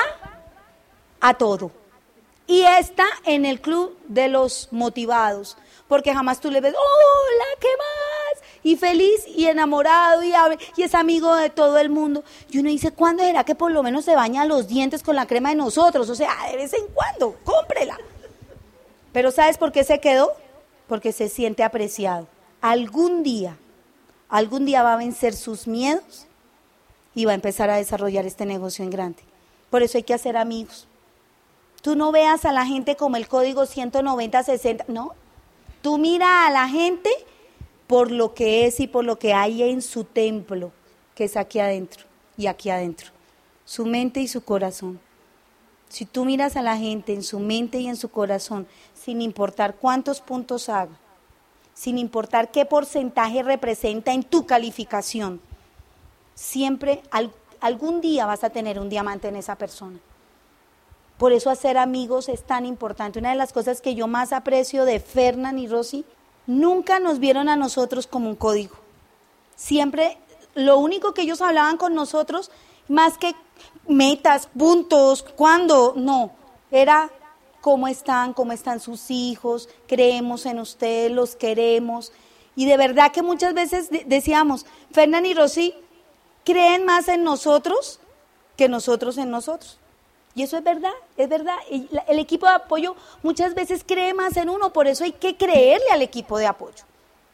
a todo. Y está en el club de los motivados. Porque jamás tú le ves, hola, ¿qué más? Y feliz y enamorado y es amigo de todo el mundo. Y uno dice, ¿cuándo será que por lo menos se baña los dientes con la crema de nosotros? O sea, de vez en cuando, cómprela. Pero ¿sabes por qué se quedó? Porque se siente apreciado. Algún día va a vencer sus miedos y va a empezar a desarrollar este negocio en grande. Por eso hay que hacer amigos. Tú no veas a la gente como el código 190-60, no. Tú mira a la gente por lo que es y por lo que hay en su templo, que es aquí adentro y aquí adentro, su mente y su corazón. Si tú miras a la gente en su mente y en su corazón, sin importar cuántos puntos haga, sin importar qué porcentaje representa en tu calificación, siempre algún día vas a tener un diamante en esa persona. Por eso hacer amigos es tan importante. Una de las cosas que yo más aprecio de Fernán y Rosy, nunca nos vieron a nosotros como un código. Siempre, lo único que ellos hablaban con nosotros, más que metas, puntos, cuándo, no, era cómo están sus hijos, creemos en ustedes, los queremos. Y de verdad que muchas veces decíamos, Fernán y Rosy creen más en nosotros que nosotros en nosotros. Y eso es verdad, es verdad. El equipo de apoyo muchas veces cree más en uno, por eso hay que creerle al equipo de apoyo.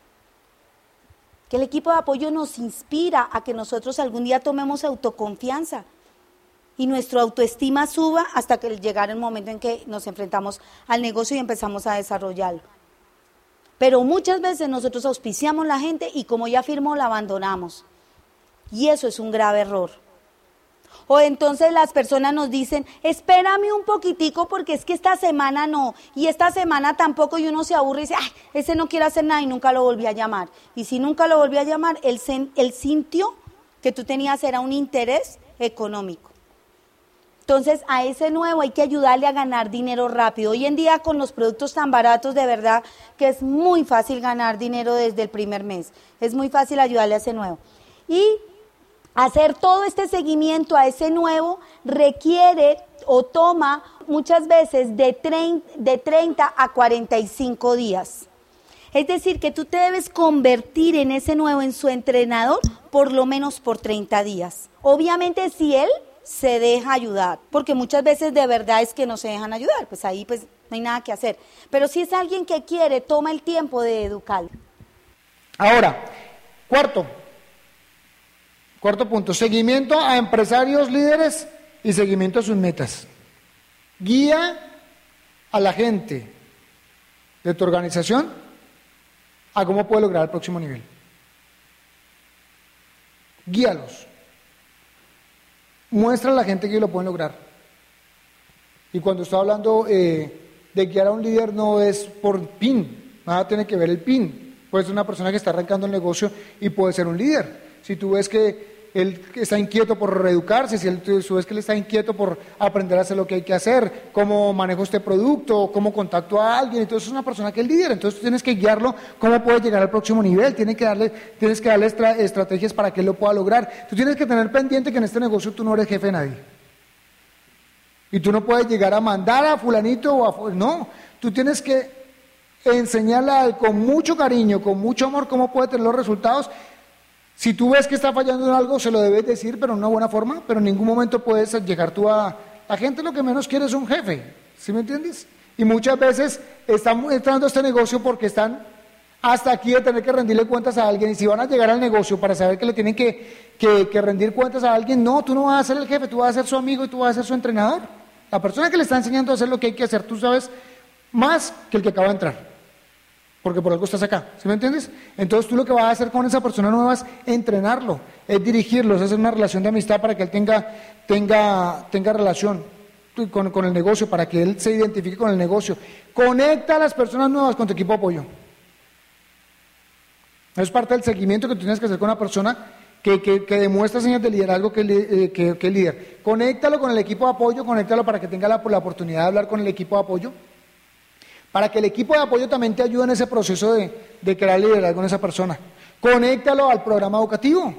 Que el equipo de apoyo nos inspira a que nosotros algún día tomemos autoconfianza y nuestra autoestima suba hasta que llegara el momento en que nos enfrentamos al negocio y empezamos a desarrollarlo. Pero muchas veces nosotros auspiciamos la gente y como ya firmó, la abandonamos. Y eso es un grave error. O entonces las personas nos dicen, espérame un poquitico porque es que esta semana no, y esta semana tampoco, y uno se aburre y dice, ay, ese no quiere hacer nada y nunca lo volví a llamar. Y si nunca lo volví a llamar, él sintió que tú tenías era un interés económico. Entonces a ese nuevo hay que ayudarle a ganar dinero rápido. Hoy en día con los productos tan baratos, de verdad que es muy fácil ganar dinero desde el primer mes. Es muy fácil ayudarle a ese nuevo. Y hacer todo este seguimiento a ese nuevo requiere o toma muchas veces de 30 a 45 días. Es decir, que tú te debes convertir en ese nuevo, en su entrenador, por lo menos por 30 días. Obviamente si él se deja ayudar, porque muchas veces de verdad es que no se dejan ayudar, pues ahí pues no hay nada que hacer. Pero si es alguien que quiere, toma el tiempo de educarlo. Ahora, cuarto punto, seguimiento a empresarios líderes y seguimiento a sus metas. Guía a la gente de tu organización a cómo puede lograr el próximo nivel. Guíalos. Muestra a la gente que lo pueden lograr. Y cuando estoy hablando de guiar a un líder no es por PIN, nada tiene que ver el PIN. Puede ser una persona que está arrancando el negocio y puede ser un líder. Si tú ves que él está inquieto por reeducarse, si tú ves que él está inquieto por aprender a hacer lo que hay que hacer, cómo manejo este producto, cómo contacto a alguien, entonces es una persona que es líder, entonces tú tienes que guiarlo cómo puede llegar al próximo nivel, tienes que darle estrategias para que él lo pueda lograr. Tú tienes que tener pendiente que en este negocio tú no eres jefe de nadie. Y tú no puedes llegar a mandar a fulanito no, tú tienes que enseñarle a él con mucho cariño, con mucho amor, cómo puede tener los resultados. Si tú ves que está fallando en algo, se lo debes decir, pero en una buena forma, pero en ningún momento puedes llegar tú a... La gente lo que menos quiere es un jefe, ¿sí me entiendes? Y muchas veces están entrando a este negocio porque están hasta aquí de tener que rendirle cuentas a alguien, y si van a llegar al negocio para saber que le tienen que rendir cuentas a alguien, no, tú no vas a ser el jefe, tú vas a ser su amigo y tú vas a ser su entrenador. La persona que le está enseñando a hacer lo que hay que hacer, tú sabes más que el que acaba de entrar, porque por algo estás acá, ¿sí me entiendes? Entonces tú lo que vas a hacer con esa persona nueva es entrenarlo, es dirigirlo, es hacer una relación de amistad para que él tenga relación con el negocio, para que él se identifique con el negocio. Conecta a las personas nuevas con tu equipo de apoyo. Es parte del seguimiento que tú tienes que hacer con una persona que demuestra señas de liderazgo que es líder. Conéctalo con el equipo de apoyo, conéctalo para que tenga la oportunidad de hablar con el equipo de apoyo, para que el equipo de apoyo también te ayude en ese proceso de crear liderazgo en esa persona. Conéctalo al programa educativo.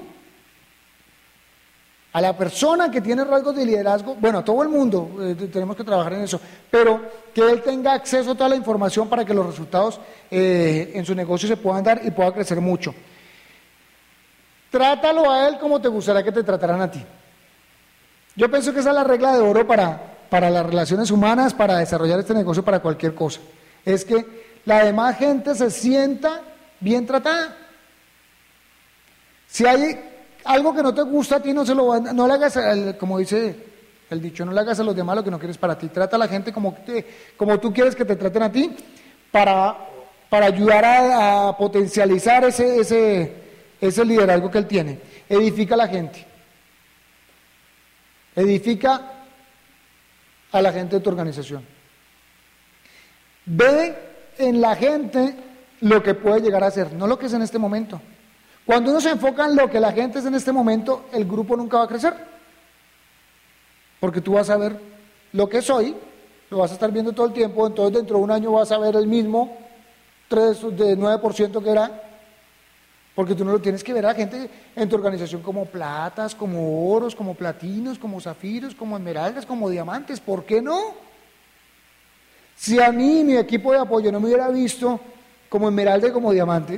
A la persona que tiene rasgos de liderazgo, bueno, todo el mundo tenemos que trabajar en eso, pero que él tenga acceso a toda la información para que los resultados en su negocio se puedan dar y pueda crecer mucho. Trátalo a él como te gustaría que te trataran a ti. Yo pienso que esa es la regla de oro para las relaciones humanas, para desarrollar este negocio, para cualquier cosa. Es que la demás gente se sienta bien tratada. Si hay algo que no te gusta a ti, no le hagas, como dice el dicho, no le hagas a los demás lo que no quieres para ti. Trata a la gente como tú quieres que te traten a ti, para ayudar a potencializar ese liderazgo que él tiene. Edifica a la gente. Edifica a la gente de tu organización. Ve en la gente lo que puede llegar a ser, no lo que es en este momento. Cuando uno se enfoca en lo que la gente es en este momento, el grupo nunca va a crecer. Porque tú vas a ver lo que soy, lo vas a estar viendo todo el tiempo, entonces dentro de un año vas a ver el mismo 9% que era, porque tú no lo tienes que ver a la gente en tu organización como platas, como oros, como platinos, como zafiros, como esmeraldas, como diamantes. ¿Por qué no? Si a mí mi equipo de apoyo no me hubiera visto como esmeralda y como diamante,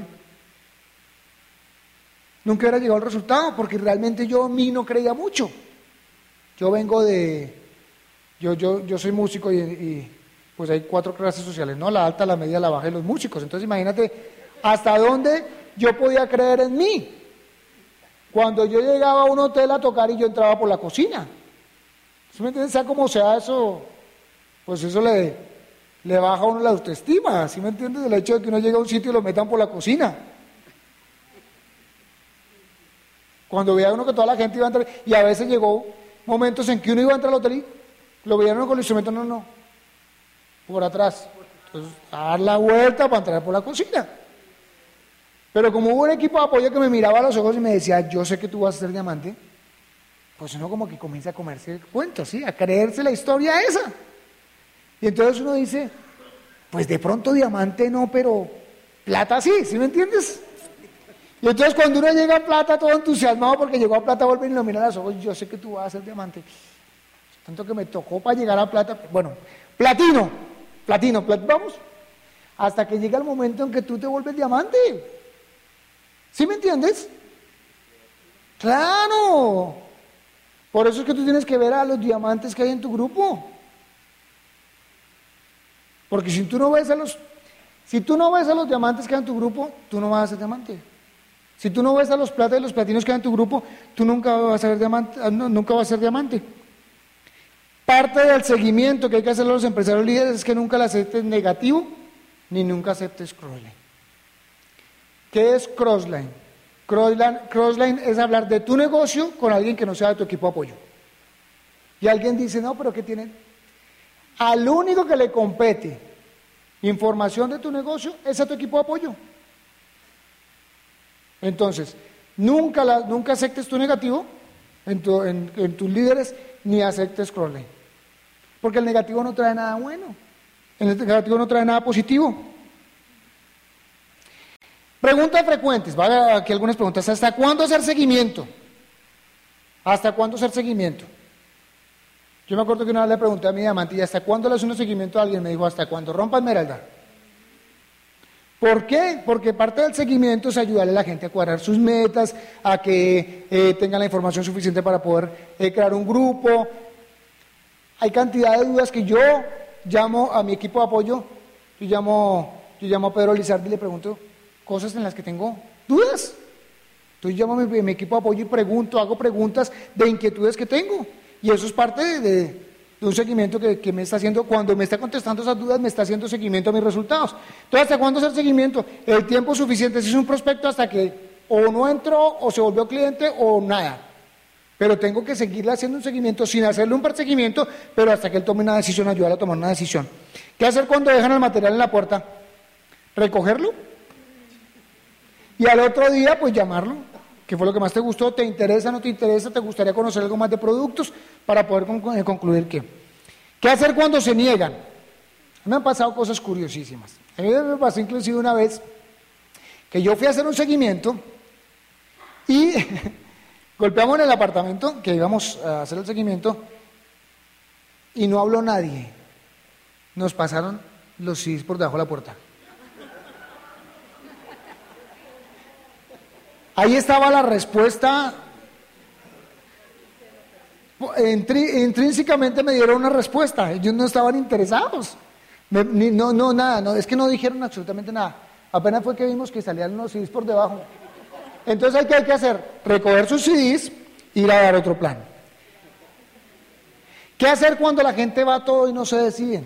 nunca hubiera llegado al resultado, porque realmente yo en mí no creía mucho. Yo vengo yo soy músico y pues hay 4 clases sociales, ¿no? La alta, la media, la baja y los músicos. Entonces imagínate hasta dónde yo podía creer en mí. Cuando yo llegaba a un hotel a tocar y yo entraba por la cocina. ¿Sí me entiendes? Sea como sea eso, pues eso le baja a uno la autoestima. ¿Sí me entiendes? El hecho de que uno llegue a un sitio y lo metan por la cocina. Cuando veía uno que toda la gente iba a entrar, y a veces llegó momentos en que uno iba a entrar al hotel y lo veían uno con el instrumento, no, por atrás. Entonces, a dar la vuelta para entrar por la cocina. Pero como hubo un equipo de apoyo que me miraba a los ojos y me decía, yo sé que tú vas a ser diamante, pues uno como que comienza a comerse el cuento, ¿sí? A creerse la historia esa. Y entonces uno dice, pues de pronto diamante no, pero plata sí, ¿sí me entiendes? Y entonces cuando uno llega a plata todo entusiasmado porque llegó a plata, vuelve y lo mira a los ojos, yo sé que tú vas a ser diamante. Tanto que me tocó para llegar a plata, bueno, platino, vamos, hasta que llega el momento en que tú te vuelves diamante. ¿Sí me entiendes? ¡Claro! Por eso es que tú tienes que ver a los diamantes que hay en tu grupo. Porque si tú no ves a los diamantes que hay en tu grupo, tú no vas a ser diamante. Si tú no ves a los platas y los platinos que hay en tu grupo, tú nunca vas a ser diamante, nunca vas a ser diamante. Parte del seguimiento que hay que hacer a los empresarios líderes es que nunca le aceptes negativo, ni nunca aceptes crossline. ¿Qué es crossline? Crossline es hablar de tu negocio con alguien que no sea de tu equipo de apoyo. Y alguien dice, no, pero ¿qué tiene? Al único que le compete información de tu negocio es a tu equipo de apoyo. Entonces, nunca aceptes tu negativo en tus líderes, ni aceptes crossline. Porque el negativo no trae nada bueno. El negativo no trae nada positivo. Preguntas frecuentes. Va a haber aquí algunas preguntas. ¿Hasta cuándo hacer seguimiento? ¿Hasta cuándo hacer seguimiento? Yo me acuerdo que una vez le pregunté a mi diamante, ¿y hasta cuándo le hace un seguimiento a alguien? Me dijo, ¿hasta cuándo rompa esmeralda? ¿Por qué? Porque parte del seguimiento es ayudarle a la gente a cuadrar sus metas, a que tengan la información suficiente para poder crear un grupo. Hay cantidad de dudas que yo llamo a mi equipo de apoyo, yo llamo a Pedro Lizardi y le pregunto cosas en las que tengo dudas. Entonces llamo a mi equipo de apoyo y pregunto, hago preguntas de inquietudes que tengo. Y eso es parte de un seguimiento que me está haciendo. Cuando me está contestando esas dudas, me está haciendo seguimiento a mis resultados. Entonces, ¿hasta cuándo es el seguimiento? El tiempo suficiente. Si es un prospecto, hasta que o no entró, o se volvió cliente, o nada. Pero tengo que seguirle haciendo un seguimiento sin hacerle un perseguimiento, pero hasta que él tome una decisión, ayudarle a tomar una decisión. ¿Qué hacer cuando dejan el material en la puerta? ¿Recogerlo? Y al otro día, pues llamarlo. ¿Qué fue lo que más te gustó? ¿Te interesa, no te interesa? ¿Te gustaría conocer algo más de productos? Para poder concluir qué. ¿Qué hacer cuando se niegan? Me han pasado cosas curiosísimas. A mí me pasó inclusive una vez que yo fui a hacer un seguimiento y golpeamos en el apartamento, que íbamos a hacer el seguimiento, y no habló nadie. Nos pasaron los CDs por debajo de la puerta. Ahí estaba la respuesta. Intrínsecamente me dieron una respuesta. Ellos no estaban interesados. Nada, es que no dijeron absolutamente nada. Apenas fue que vimos que salían los CDs por debajo. Entonces, ¿qué hay que hacer? Recoger sus CDs e ir a dar otro plan. ¿Qué hacer cuando la gente va a todo y no se deciden?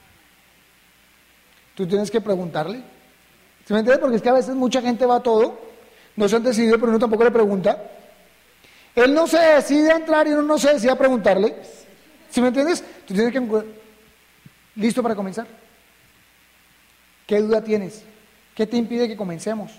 Tú tienes que preguntarle. ¿Se me entiende? Porque es que a veces mucha gente va a todo. No se han decidido, pero uno tampoco le pregunta. Él no se decide a entrar y uno no se decide a preguntarle. ¿Sí me entiendes? Tú tienes que... ¿Listo para comenzar? ¿Qué duda tienes? ¿Qué te impide que comencemos?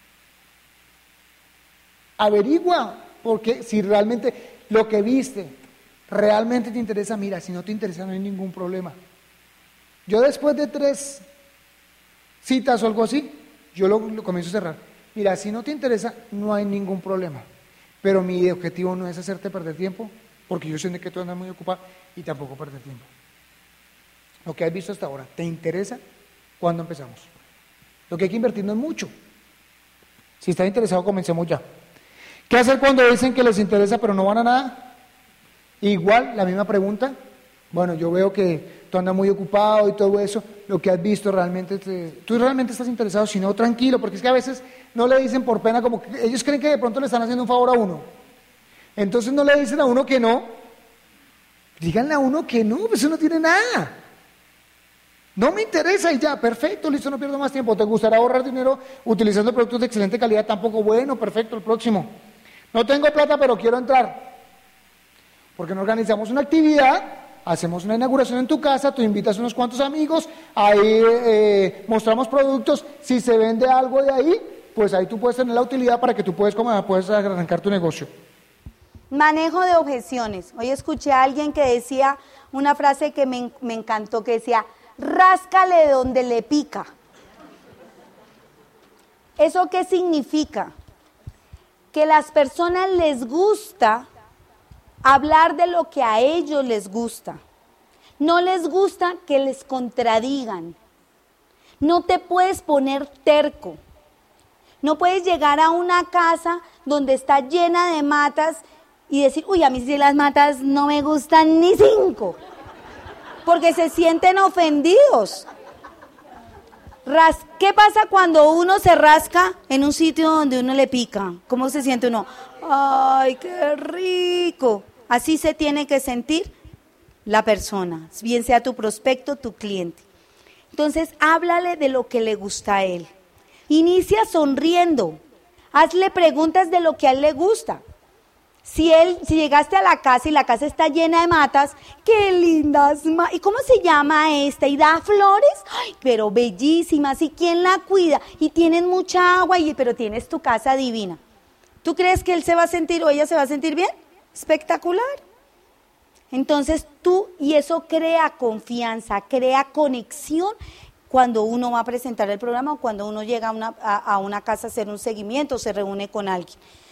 Averigua, porque si realmente lo que viste realmente te interesa, mira, si no te interesa no hay ningún problema. Yo después de 3 citas o algo así, yo lo comienzo a cerrar. Mira, si no te interesa, no hay ningún problema. Pero mi objetivo no es hacerte perder tiempo, porque yo sé que tú andas muy ocupado y tampoco perder tiempo. Lo que has visto hasta ahora, ¿te interesa? ¿Cuándo empezamos? Lo que hay que invertir no es mucho. Si estás interesado, comencemos ya. ¿Qué hacer cuando dicen que les interesa pero no van a nada? Igual, la misma pregunta. Bueno, yo veo que tú andas muy ocupado y todo eso, lo que has visto realmente, tú realmente estás interesado, si no, tranquilo, porque es que a veces no le dicen por pena, como que ellos creen que de pronto le están haciendo un favor a uno. Entonces no le dicen a uno que no, díganle a uno que no, pues eso no tiene nada. No me interesa y ya, perfecto, listo, no pierdo más tiempo. ¿Te gustaría ahorrar dinero utilizando productos de excelente calidad? Tampoco, bueno, perfecto, el próximo. No tengo plata, pero quiero entrar. Porque no organizamos una actividad, hacemos una inauguración en tu casa, tú invitas a unos cuantos amigos, ahí mostramos productos, si se vende algo de ahí, pues ahí tú puedes tener la utilidad para que tú puedes arrancar tu negocio. Manejo de objeciones. Hoy escuché a alguien que decía una frase que me encantó, que decía, ráscale donde le pica. ¿Eso qué significa? Que a las personas les gusta hablar de lo que a ellos les gusta. No les gusta que les contradigan. No te puedes poner terco. No puedes llegar a una casa donde está llena de matas y decir, uy, a mí sí las matas no me gustan ni 5. Porque se sienten ofendidos. ¿Qué pasa cuando uno se rasca en un sitio donde uno le pica? ¿Cómo se siente uno? ¡Ay, qué rico! Así se tiene que sentir la persona, bien sea tu prospecto, tu cliente. Entonces, háblale de lo que le gusta a él. Inicia sonriendo. Hazle preguntas de lo que a él le gusta. Si llegaste a la casa y la casa está llena de matas, ¡qué lindas! ¿Y cómo se llama esta? ¿Y da flores? ¡Ay, pero bellísimas! ¿Y quién la cuida? Y tienen mucha agua, pero tienes tu casa divina. ¿Tú crees que él se va a sentir o ella se va a sentir bien? Espectacular. Entonces y eso crea confianza, crea conexión cuando uno va a presentar el programa o cuando uno llega a una casa a hacer un seguimiento o se reúne con alguien.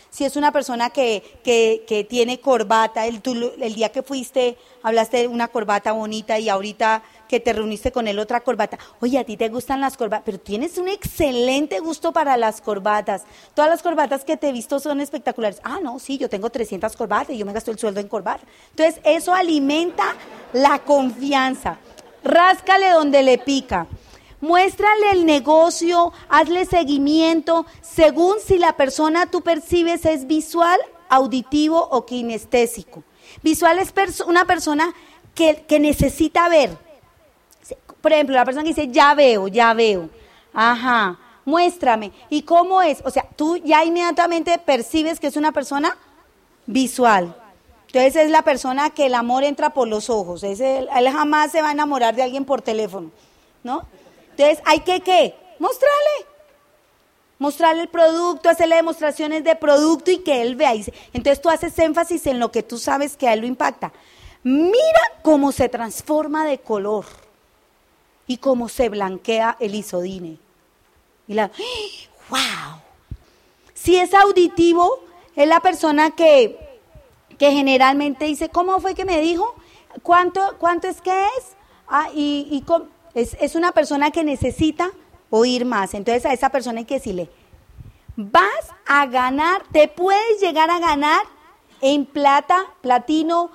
Si es una persona que tiene corbata, el día que fuiste, hablaste de una corbata bonita y ahorita que te reuniste con él otra corbata. Oye, a ti te gustan las corbatas, pero tienes un excelente gusto para las corbatas. Todas las corbatas que te he visto son espectaculares. Ah, no, sí, yo tengo 300 corbatas y yo me gasto el sueldo en corbata. Entonces, eso alimenta la confianza. Ráscale donde le pica. Muéstrale el negocio, hazle seguimiento, según si la persona tú percibes es visual, auditivo o kinestésico. Visual es una persona que necesita ver. Por ejemplo, la persona que dice, ya veo. Ajá, muéstrame. ¿Y cómo es? O sea, tú ya inmediatamente percibes que es una persona visual. Entonces es la persona que el amor entra por los ojos. Él jamás se va a enamorar de alguien por teléfono, ¿no? Entonces hay que, ¿qué? Mostrarle el producto, hacerle demostraciones de producto y que él vea. Entonces tú haces énfasis en lo que tú sabes que a él lo impacta. Mira cómo se transforma de color y cómo se blanquea el isodine. Y ¡wow! Si es auditivo, es la persona que generalmente dice, ¿cómo fue que me dijo? ¿Cuánto es que es? Ah, es una persona que necesita oír más. Entonces a esa persona hay que decirle, vas a ganar, te puedes llegar a ganar en platino,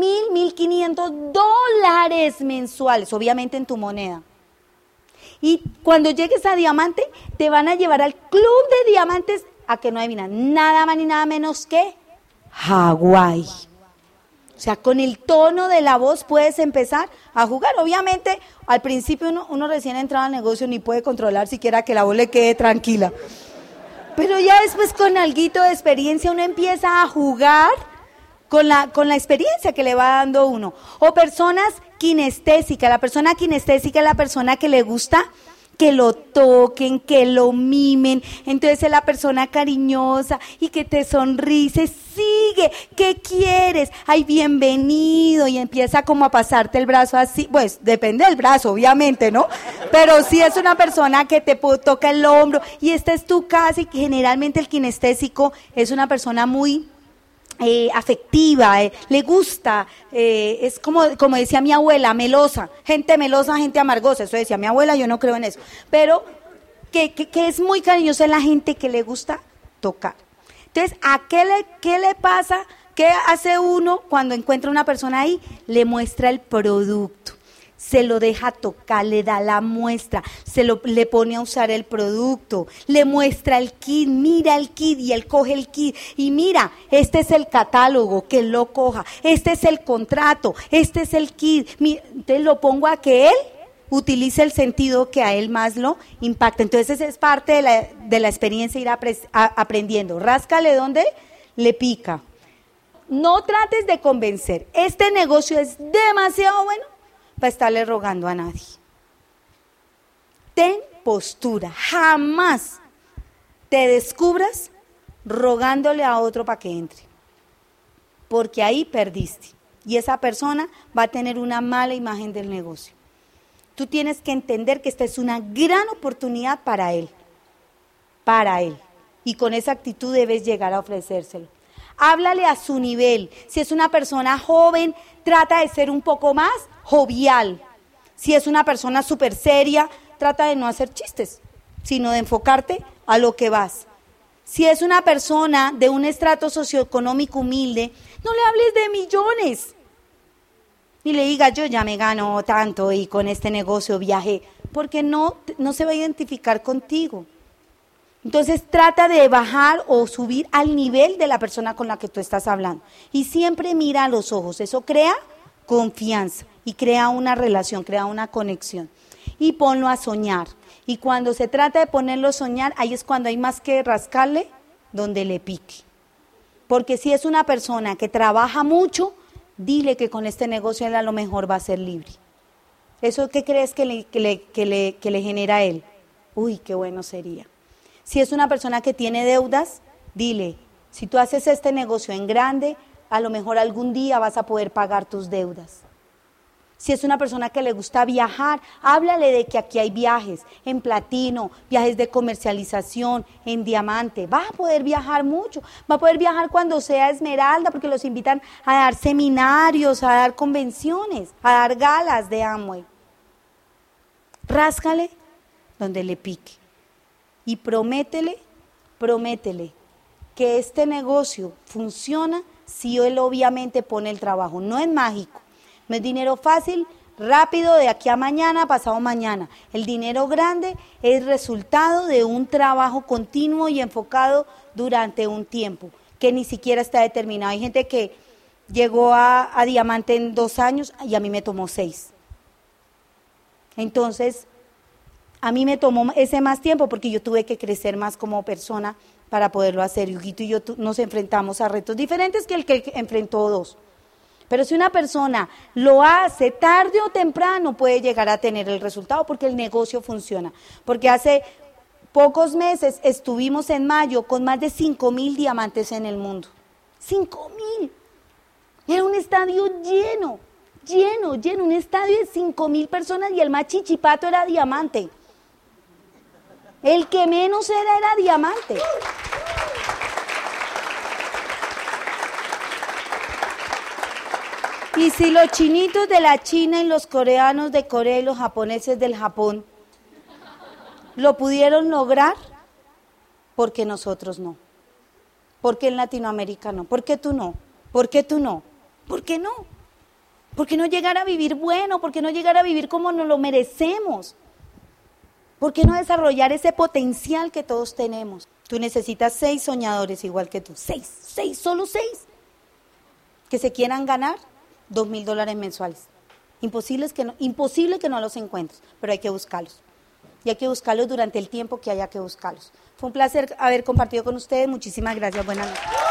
$1,500 mensuales, obviamente en tu moneda. Y cuando llegues a diamante, te van a llevar al club de diamantes, a que no adivinan, nada más ni nada menos que Hawái. O sea, con el tono de la voz puedes empezar a jugar. Obviamente, al principio uno recién entrado al negocio ni puede controlar siquiera que la voz le quede tranquila. Pero ya después con alguito de experiencia uno empieza a jugar con la experiencia que le va dando uno. O personas kinestésicas. La persona kinestésica es la persona que le gusta que lo toquen, que lo mimen. Entonces es la persona cariñosa y que te sonríe, sigue, ¿qué quieres? Ay, bienvenido, y empieza como a pasarte el brazo así, pues depende del brazo, obviamente, ¿no? Pero sí es una persona que te toca el hombro y esta es tu casa, y generalmente el kinestésico es una persona muy afectiva, le gusta, es como decía mi abuela, melosa, gente amargosa, eso decía mi abuela, yo no creo en eso, pero que es muy cariñosa, es la gente que le gusta tocar. Entonces, ¿qué le pasa? ¿Qué hace uno cuando encuentra una persona ahí? Le muestra el producto, se lo deja tocar, le da la muestra, le pone a usar el producto, le muestra el kit, mira el kit, y él coge el kit y mira, este es el catálogo, que él lo coja, este es el contrato, este es el kit, mira, entonces lo pongo a que él utilice el sentido que a él más lo impacta. Entonces es parte de la experiencia ir aprendiendo. Ráscale donde le pica. No trates de convencer, este negocio es demasiado bueno para estarle rogando a nadie. Ten postura, jamás te descubras rogándole a otro para que entre, porque ahí perdiste y esa persona va a tener una mala imagen del negocio. Tú tienes que entender que esta es una gran oportunidad para él, y con esa actitud debes llegar a ofrecérselo. Háblale a su nivel. Si es una persona joven, trata de ser un poco más jovial. Si es una persona súper seria, trata de no hacer chistes, sino de enfocarte a lo que vas. Si es una persona de un estrato socioeconómico humilde, no le hables de millones. Ni le digas, yo ya me gano tanto y con este negocio viajé, porque no se va a identificar contigo. Entonces trata de bajar o subir al nivel de la persona con la que tú estás hablando. Y siempre mira a los ojos, eso crea confianza y crea una relación, crea una conexión. Y ponlo a soñar. Y cuando se trata de ponerlo a soñar, ahí es cuando hay más que rascarle donde le pique. Porque si es una persona que trabaja mucho, dile que con este negocio él a lo mejor va a ser libre. ¿Eso qué crees que le genera a él? Uy, qué bueno sería. Si es una persona que tiene deudas, dile, si tú haces este negocio en grande, a lo mejor algún día vas a poder pagar tus deudas. Si es una persona que le gusta viajar, háblale de que aquí hay viajes en platino, viajes de comercialización, en diamante. Va a poder viajar mucho, va a poder viajar cuando sea esmeralda, porque los invitan a dar seminarios, a dar convenciones, a dar galas de Amway. Ráscale donde le pique y prométele que este negocio funciona si él obviamente pone el trabajo. No es mágico. No es dinero fácil, rápido, de aquí a mañana, pasado mañana. El dinero grande es resultado de un trabajo continuo y enfocado durante un tiempo, que ni siquiera está determinado. Hay gente que llegó a diamante en 2 años y a mí me tomó 6. Entonces, a mí me tomó ese más tiempo porque yo tuve que crecer más como persona para poderlo hacer. Huguito y yo nos enfrentamos a retos diferentes que el que enfrentó 2. Pero si una persona lo hace tarde o temprano puede llegar a tener el resultado porque el negocio funciona. Porque hace pocos meses estuvimos en mayo con más de 5,000 diamantes en el mundo. 5,000. Era un estadio lleno, un estadio de 5,000 personas y el más chichipato era diamante. El que menos era diamante. Y si los chinitos de la China y los coreanos de Corea y los japoneses del Japón lo pudieron lograr, ¿por qué nosotros no? ¿Por qué en Latinoamérica no? ¿Por qué tú no? ¿Por qué tú no? ¿Por qué no? ¿Por qué no llegar a vivir bueno? ¿Por qué no llegar a vivir como nos lo merecemos? ¿Por qué no desarrollar ese potencial que todos tenemos? Tú necesitas 6 soñadores igual que tú. 6, solo 6. Que se quieran ganar $2,000 mensuales. Imposible que no los encuentres, pero hay que buscarlos. Y hay que buscarlos durante el tiempo que haya que buscarlos. Fue un placer haber compartido con ustedes. Muchísimas gracias. Buenas noches.